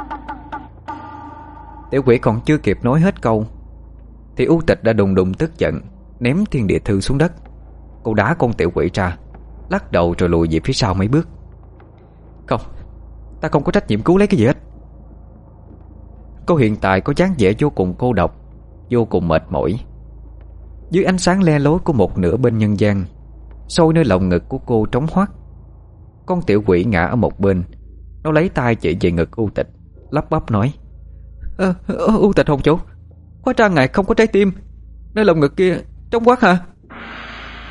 Tiểu quỷ còn chưa kịp nói hết câu thì U Tịch đã đùng đùng tức giận ném thiên địa thư xuống đất. Cô đá con tiểu quỷ ra, lắc đầu rồi lùi về phía sau mấy bước. Không, ta không có trách nhiệm cứu lấy cái gì hết. Cô hiện tại có dáng vẻ vô cùng cô độc, vô cùng mệt mỏi. Dưới ánh sáng le lối của một nửa bên nhân gian, sôi nơi lồng ngực của cô trống hoắt. Con tiểu quỷ ngã ở một bên. Nó lấy tay chỉ về ngực U Tịch, lắp bắp nói: U Tịch hồn chủ, hóa ra ngài không có trái tim. Nơi lồng ngực kia trống quá hả?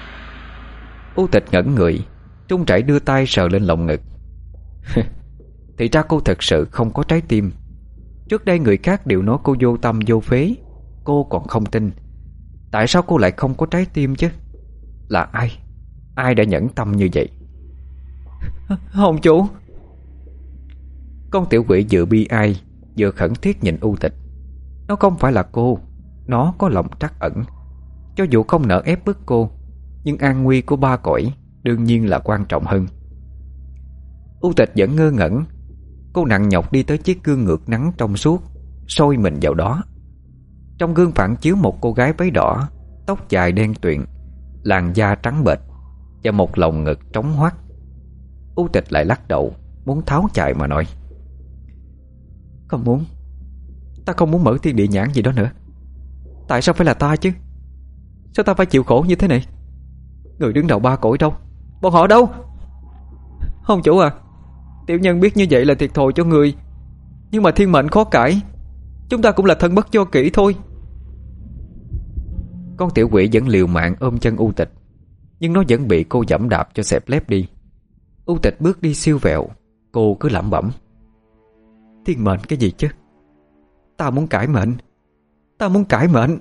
U Tịch ngẩn người, trung chảy đưa tay sờ lên lồng ngực. thì ra cô thật sự không có trái tim. Trước đây người khác đều nói cô vô tâm vô phế, cô còn không tin. Tại sao cô lại không có trái tim chứ? Là ai? Ai đã nhẫn tâm như vậy? Hồn chủ! Con tiểu quỷ vừa bi ai vừa khẩn thiết nhìn U Tịch. Nó không phải là cô, nó có lòng trắc ẩn. Cho dù không nỡ ép bức cô, nhưng an nguy của ba cõi đương nhiên là quan trọng hơn. U Tịch vẫn ngơ ngẩn. Cô nặng nhọc đi tới chiếc gương ngược nắng trong suốt, soi mình vào đó. Trong gương phản chiếu một cô gái váy đỏ, tóc dài đen tuyền, làn da trắng bệch và một lồng ngực trống hoắt. U Tịch lại lắc đầu, muốn tháo chạy mà nói: Không muốn. Ta không muốn mở thiên địa nhãn gì đó nữa. Tại sao phải là ta chứ? Sao ta phải chịu khổ như thế này? Người đứng đầu ba cõi đâu? Bọn họ đâu? Ông chủ à, tiểu nhân biết như vậy là thiệt thòi cho người, nhưng mà thiên mệnh khó cãi. Chúng ta cũng là thân bất do kỹ thôi. Con tiểu quỷ vẫn liều mạng ôm chân U Tịch, nhưng nó vẫn bị cô giẫm đạp cho xẹp lép đi. U Tịch bước đi siêu vẹo. Cô cứ lẩm bẩm: Thiên mệnh cái gì chứ? Ta muốn cải mệnh. Ta muốn cải mệnh.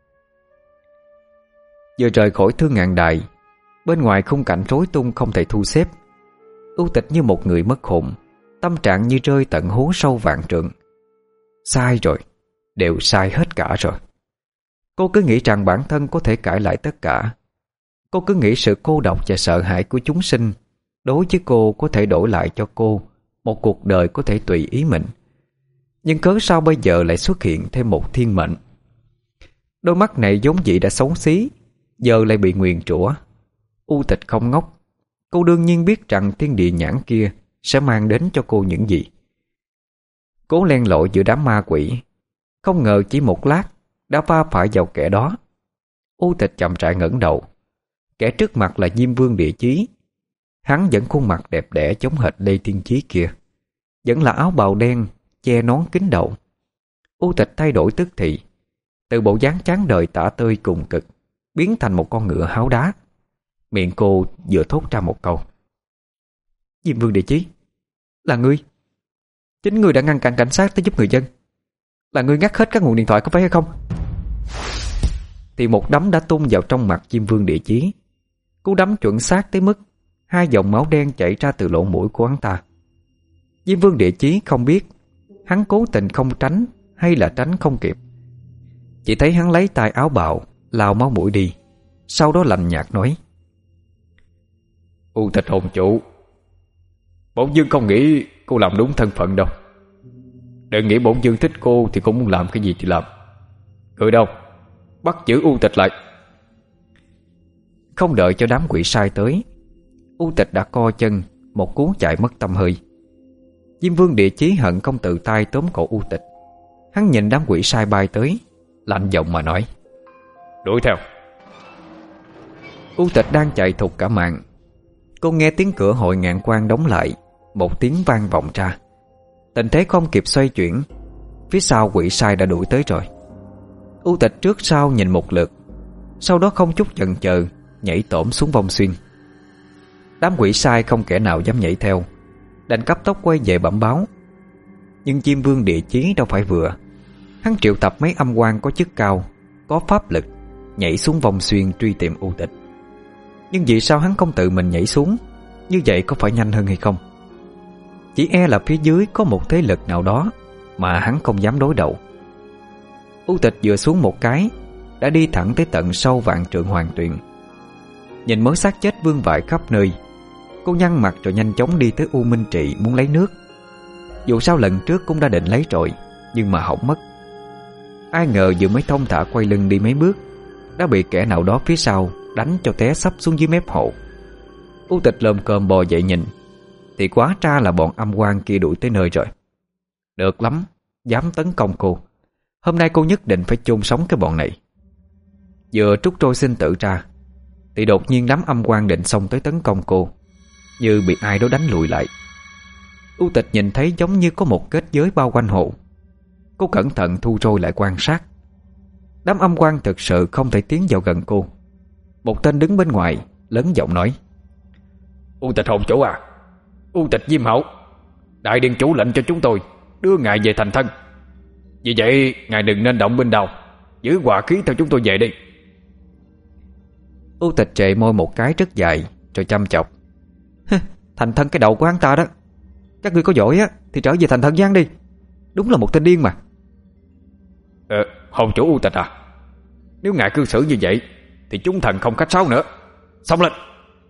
Vừa rời khỏi Thương Ngạn Đài, bên ngoài khung cảnh rối tung không thể thu xếp. U Tịch như một người mất hồn, tâm trạng như rơi tận hố sâu vạn trượng. Sai rồi, đều sai hết cả rồi. Cô cứ nghĩ rằng bản thân có thể cãi lại tất cả. Cô cứ nghĩ sự cô độc và sợ hãi của chúng sinh đối với cô có thể đổi lại cho cô một cuộc đời có thể tùy ý mình. Nhưng cớ sao bây giờ lại xuất hiện thêm một thiên mệnh? Đôi mắt này vốn dĩ đã xấu xí, giờ lại bị nguyền rủa. U Tịch không ngốc. Cô đương nhiên biết rằng thiên địa nhãn kia sẽ mang đến cho cô những gì. Cố len lỏi giữa đám ma quỷ, không ngờ chỉ một lát đã va phải vào kẻ đó. U Tịch chậm rãi ngẩng đầu. Kẻ trước mặt là Diêm Vương Địa Chí. Hắn vẫn khuôn mặt đẹp đẽ giống hệt Lê Thiên Chí kia, vẫn là áo bào đen che nón kín đầu. U Tịch thay đổi tức thì, từ bộ dáng chán đời tả tơi cùng cực biến thành một con ngựa háo đá. Miệng cô vừa thốt ra một câu: Diêm Vương Địa Chí, là ngươi. Chính ngươi đã ngăn cản cảnh sát tới giúp người dân. Là ngươi ngắt hết các nguồn điện thoại, có phải hay không? Thì một đấm đã tung vào trong mặt Diêm Vương Địa Chí. Cú đấm chuẩn xác tới mức hai dòng máu đen chảy ra từ lỗ mũi của hắn ta. Diêm Vương Địa Chí không biết hắn cố tình không tránh hay là tránh không kịp. Chỉ thấy hắn lấy tay áo bào lau máu mũi đi, sau đó lạnh nhạt nói: U Tịch hồn chủ, bổn vương không nghĩ cô làm đúng thân phận đâu. Đừng nghĩ bổn vương thích cô thì cũng muốn làm cái gì thì làm. Người đâu? Bắt giữ U Tịch lại. Không đợi cho đám quỷ sai tới, U Tịch đã co chân một cú chạy mất tăm hơi. Diêm Vương Địa Chí hận không tự tay tóm cổ U Tịch. Hắn nhìn đám quỷ sai bay tới, lạnh giọng mà nói: Đuổi theo. U Tịch đang chạy thục cả mạng. Cô nghe tiếng cửa hội ngạn quan đóng lại, một tiếng vang vọng ra. Tình thế không kịp xoay chuyển, phía sau quỷ sai đã đuổi tới rồi. U Tịch trước sau nhìn một lượt, sau đó không chút chần chờ nhảy tổm xuống vong xuyên. Đám quỷ sai không kẻ nào dám nhảy theo, đành cấp tốc quay về bẩm báo. Nhưng Diêm Vương Địa Chí đâu phải vừa. Hắn triệu tập mấy âm quan có chức cao, có pháp lực, nhảy xuống vong xuyên truy tìm U Tịch. Nhưng vì sao hắn không tự mình nhảy xuống? Như vậy có phải nhanh hơn hay không? Chỉ e là phía dưới có một thế lực nào đó mà hắn không dám đối đầu. U Tịch vừa xuống một cái đã đi thẳng tới tận sâu vạn trượng hoàng tuyền. Nhìn mớ xác chết vương vãi khắp nơi, cô nhăn mặt rồi nhanh chóng đi tới U Minh Trị muốn lấy nước. Dù sao lần trước cũng đã định lấy rồi, nhưng mà hỏng mất. Ai ngờ vừa mới thông thả quay lưng đi mấy bước đã bị kẻ nào đó phía sau đánh cho té sắp xuống dưới mép hồ. U Tịch lồm cồm bò dậy nhìn, thì quá ra là bọn âm quan kia đuổi tới nơi rồi. Được lắm, dám tấn công cô. Hôm nay cô nhất định phải chôn sống cái bọn này. Vừa trút trôi sinh tử ra, thì đột nhiên đám âm quan định xông tới tấn công cô, như bị ai đó đánh lùi lại. U Tịch nhìn thấy giống như có một kết giới bao quanh hồ. Cô cẩn thận thu trôi lại quan sát. Đám âm quan thực sự không thể tiến vào gần cô. Một tên đứng bên ngoài lớn giọng nói: U Tịch hồn chủ à, U Tịch Diêm Hậu, Đại Điện chủ lệnh cho chúng tôi đưa ngài về thành thân. Vì vậy ngài đừng nên động binh đao, giữ hòa khí theo chúng tôi về đi. U Tịch trệ môi một cái rất dài rồi chăm chọc. Thành thân cái đầu của hắn ta đó. Các ngươi có giỏi á thì trở về thành thân với hắn đi. Đúng là một tên điên mà. Hồn chủ U Tịch à, nếu ngài cư xử như vậy thì chúng thần không khách sáo nữa. Xông lên.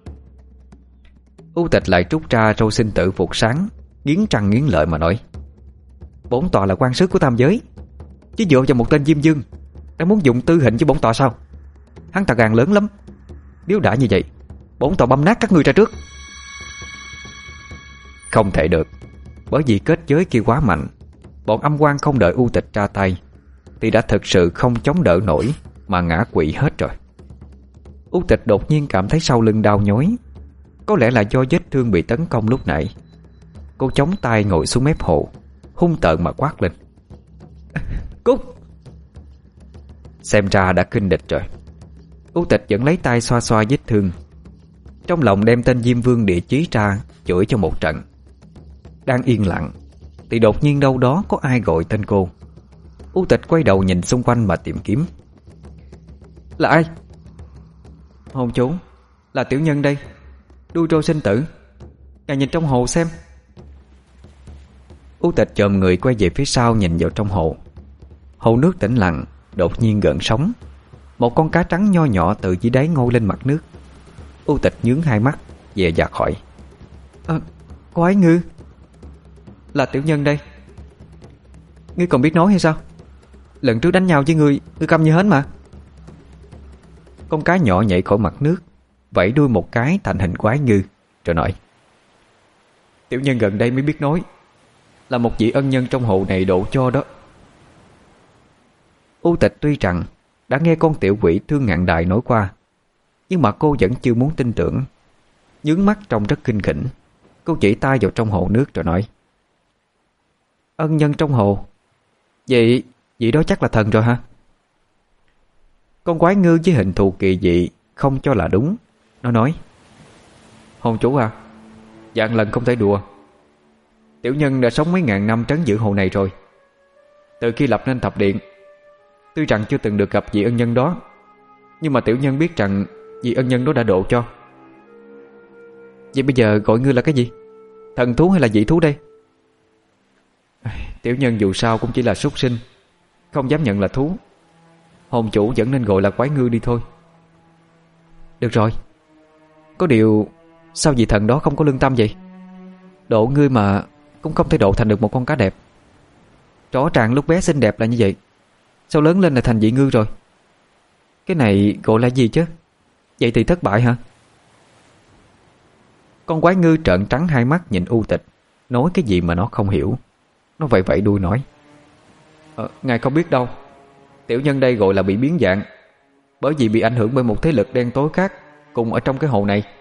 U Tịch lại trút ra râu sinh tử vụt sáng, nghiến răng nghiến lợi mà nói: bổn tọa là quan sứ của tam giới, chứ dựa vào một tên Diêm Dương đang muốn dùng tư hình với bổn tọa sao? Hắn ta gan lớn lắm. Nếu đã như vậy, bổn tọa băm nát các ngươi ra trước. Không thể được, bởi vì kết giới kia quá mạnh. Bọn âm quan không đợi U Tịch ra tay thì đã thực sự không chống đỡ nổi mà ngã quỵ hết rồi. U Tịch đột nhiên cảm thấy sau lưng đau nhói. Có lẽ là do vết thương bị tấn công lúc nãy. Cô chống tay ngồi xuống mép hồ, hung tợn mà quát lên: Cút! Xem ra đã kinh địch rồi. U Tịch vẫn lấy tay xoa xoa vết thương, trong lòng đem tên Diêm Vương địa chí ra chửi cho một trận. Đang yên lặng thì đột nhiên đâu đó có ai gọi tên cô. U Tịch quay đầu nhìn xung quanh mà tìm kiếm. Là ai? Hồn chủ, là tiểu nhân đây, đuôi rô sinh tử. Ngài nhìn trong hồ xem. U Tịch chồm người quay về phía sau nhìn vào trong hồ. Hồ nước tĩnh lặng, đột nhiên gợn sóng. Một con cá trắng nho nhỏ từ dưới đáy ngoi lên mặt nước. U Tịch nhướng hai mắt, dè dặt hỏi: Quái ngư, là tiểu nhân đây. Ngươi còn biết nói hay sao? Lần trước đánh nhau với ngươi câm như hến mà. Con cá nhỏ nhảy khỏi mặt nước, vẫy đuôi một cái thành hình quái ngư, rồi nói: Tiểu nhân gần đây mới biết nói, là một vị ân nhân trong hồ này độ cho đó. U Tịch tuy rằng đã nghe con tiểu quỷ Thương Ngạn Đại nói qua, nhưng mà cô vẫn chưa muốn tin tưởng. Nhướng mắt trông rất kinh khỉnh. Cô chỉ tay vào trong hồ nước rồi nói: Ân nhân trong hồ? Vậy đó chắc là thần rồi hả? Con quái ngư với hình thù kỳ dị không cho là đúng. Nó nói: Hồn chủ à, vạn lần không thể đùa. Tiểu nhân đã sống mấy ngàn năm trấn giữ hồ này rồi. Từ khi lập nên thập điện, tuy rằng chưa từng được gặp vị ân nhân đó, nhưng mà tiểu nhân biết rằng vị ân nhân đó đã độ cho. Vậy bây giờ gọi ngươi là cái gì? Thần thú hay là dị thú đây? Tiểu nhân dù sao cũng chỉ là súc sinh, không dám nhận là thú. Hồn chủ vẫn nên gọi là quái ngư đi thôi. Được rồi. Có điều sao vị thần đó không có lương tâm vậy? Độ ngươi mà cũng không thể độ thành được một con cá đẹp. Rõ ràng lúc bé xinh đẹp là như vậy, sao lớn lên là thành vị ngư rồi? Cái này gọi là gì chứ? Vậy thì thất bại hả? Con quái ngư trợn trắng hai mắt nhìn U Tịch, nói cái gì mà nó không hiểu. Nó vẫy vẫy đuôi nói: Ngài không biết đâu, tiểu nhân đây gọi là bị biến dạng, bởi vì bị ảnh hưởng bởi một thế lực đen tối khác cùng ở trong cái hồ này.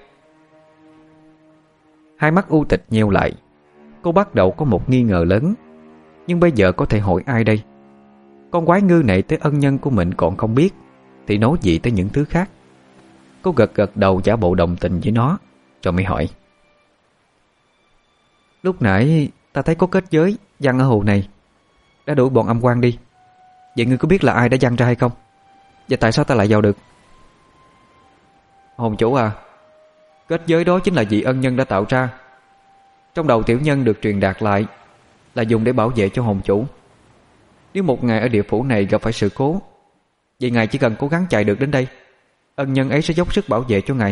Hai mắt U Tịch nheo lại. Cô bắt đầu có một nghi ngờ lớn. Nhưng bây giờ có thể hỏi ai đây? Con quái ngư này tới ân nhân của mình còn không biết, thì nói gì tới những thứ khác? Cô gật gật đầu giả bộ đồng tình với nó, rồi mới hỏi: Lúc nãy ta thấy có kết giới giăng ở hồ này, đã đuổi bọn âm quan đi. Vậy ngươi có biết là ai đã giăng ra hay không? Và tại sao ta lại vào được? Hồn chủ à, kết giới đó chính là vị ân nhân đã tạo ra. Trong đầu tiểu nhân được truyền đạt lại là dùng để bảo vệ cho hồn chủ. Nếu một ngày ở địa phủ này gặp phải sự cố, vậy ngài chỉ cần cố gắng chạy được đến đây, ân nhân ấy sẽ dốc sức bảo vệ cho ngài.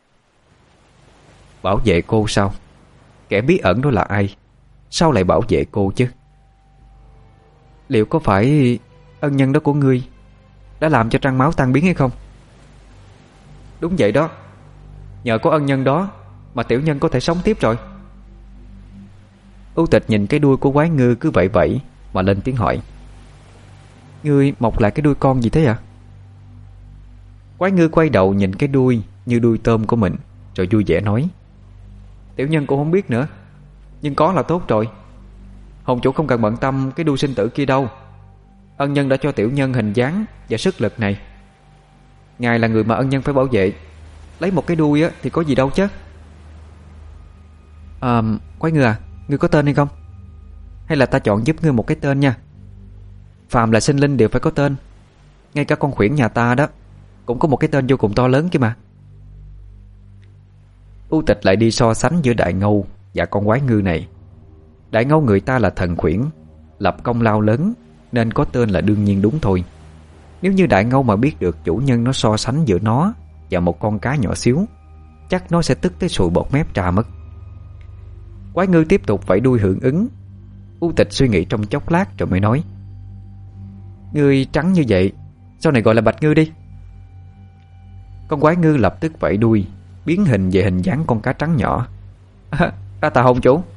Bảo vệ cô sao? Kẻ bí ẩn đó là ai? Sao lại bảo vệ cô chứ? Liệu có phải ân nhân đó của ngươi đã làm cho trăng máu tan biến hay không? Đúng vậy đó. Nhờ có ân nhân đó mà tiểu nhân có thể sống tiếp rồi. U Tịch nhìn cái đuôi của quái ngư cứ vậy vậy mà lên tiếng hỏi: Ngươi mọc lại cái đuôi con gì thế ạ? Quái ngư quay đầu nhìn cái đuôi như đuôi tôm của mình, rồi vui vẻ nói: Tiểu nhân cũng không biết nữa, nhưng có là tốt rồi. Hồn chủ không cần bận tâm cái đuôi sinh tử kia đâu. Ân nhân đã cho tiểu nhân hình dáng và sức lực này. Ngài là người mà ân nhân phải bảo vệ, lấy một cái đuôi á thì có gì đâu chứ. Quái ngư à, Ngươi có tên hay không? Hay là ta chọn giúp ngươi một cái tên nha. Phàm là sinh linh đều phải có tên. Ngay cả con khuyển nhà ta đó cũng có một cái tên vô cùng to lớn kia mà. U Tịch lại đi so sánh giữa Đại Ngâu và con quái ngư này. Đại Ngâu người ta là thần khuyển, lập công lao lớn, nên có tên là đương nhiên đúng thôi. Nếu như Đại Ngâu mà biết được chủ nhân nó so sánh giữa nó và một con cá nhỏ xíu, chắc nó sẽ tức tới sùi bọt mép ra mất. Quái ngư tiếp tục vẫy đuôi hưởng ứng. U Tịch suy nghĩ trong chốc lát rồi mới nói: Ngươi trắng như vậy, sau này gọi là Bạch Ngư đi. Con quái ngư lập tức vẫy đuôi, biến hình về hình dáng con cá trắng nhỏ. Ra tà hồn chủ.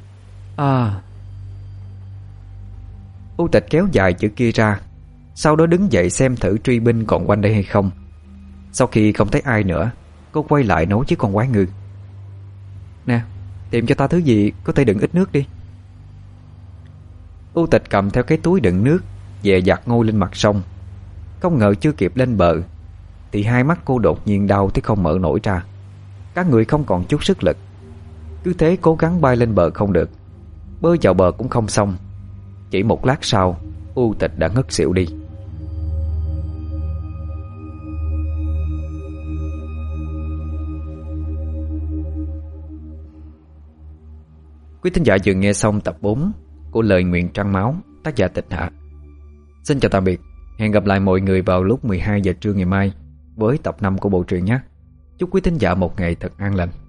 U Tịch kéo dài chữ kia ra, sau đó đứng dậy xem thử truy binh còn quanh đây hay không. Sau khi không thấy ai nữa, cô quay lại nói với con quái ngư: Nè, tìm cho ta thứ gì có thể đựng ít nước đi. U Tịch cầm theo cái túi đựng nước, dè dặt ngôi lên mặt sông. Không ngờ chưa kịp lên bờ thì hai mắt cô đột nhiên đau tới không mở nổi ra. Cả người không còn chút sức lực. Cứ thế cố gắng bay lên bờ không được, bơi vào bờ cũng không xong. Chỉ một lát sau, U Tịch đã ngất xỉu đi. Quý thính giả vừa nghe xong tập 4 của Lời Nguyền Trăng Máu, tác giả Tịch Hạ. Xin chào tạm biệt. Hẹn gặp lại mọi người vào lúc 12 giờ trưa ngày mai với tập 5 của bộ truyện nhé. Chúc quý thính giả một ngày thật an lành.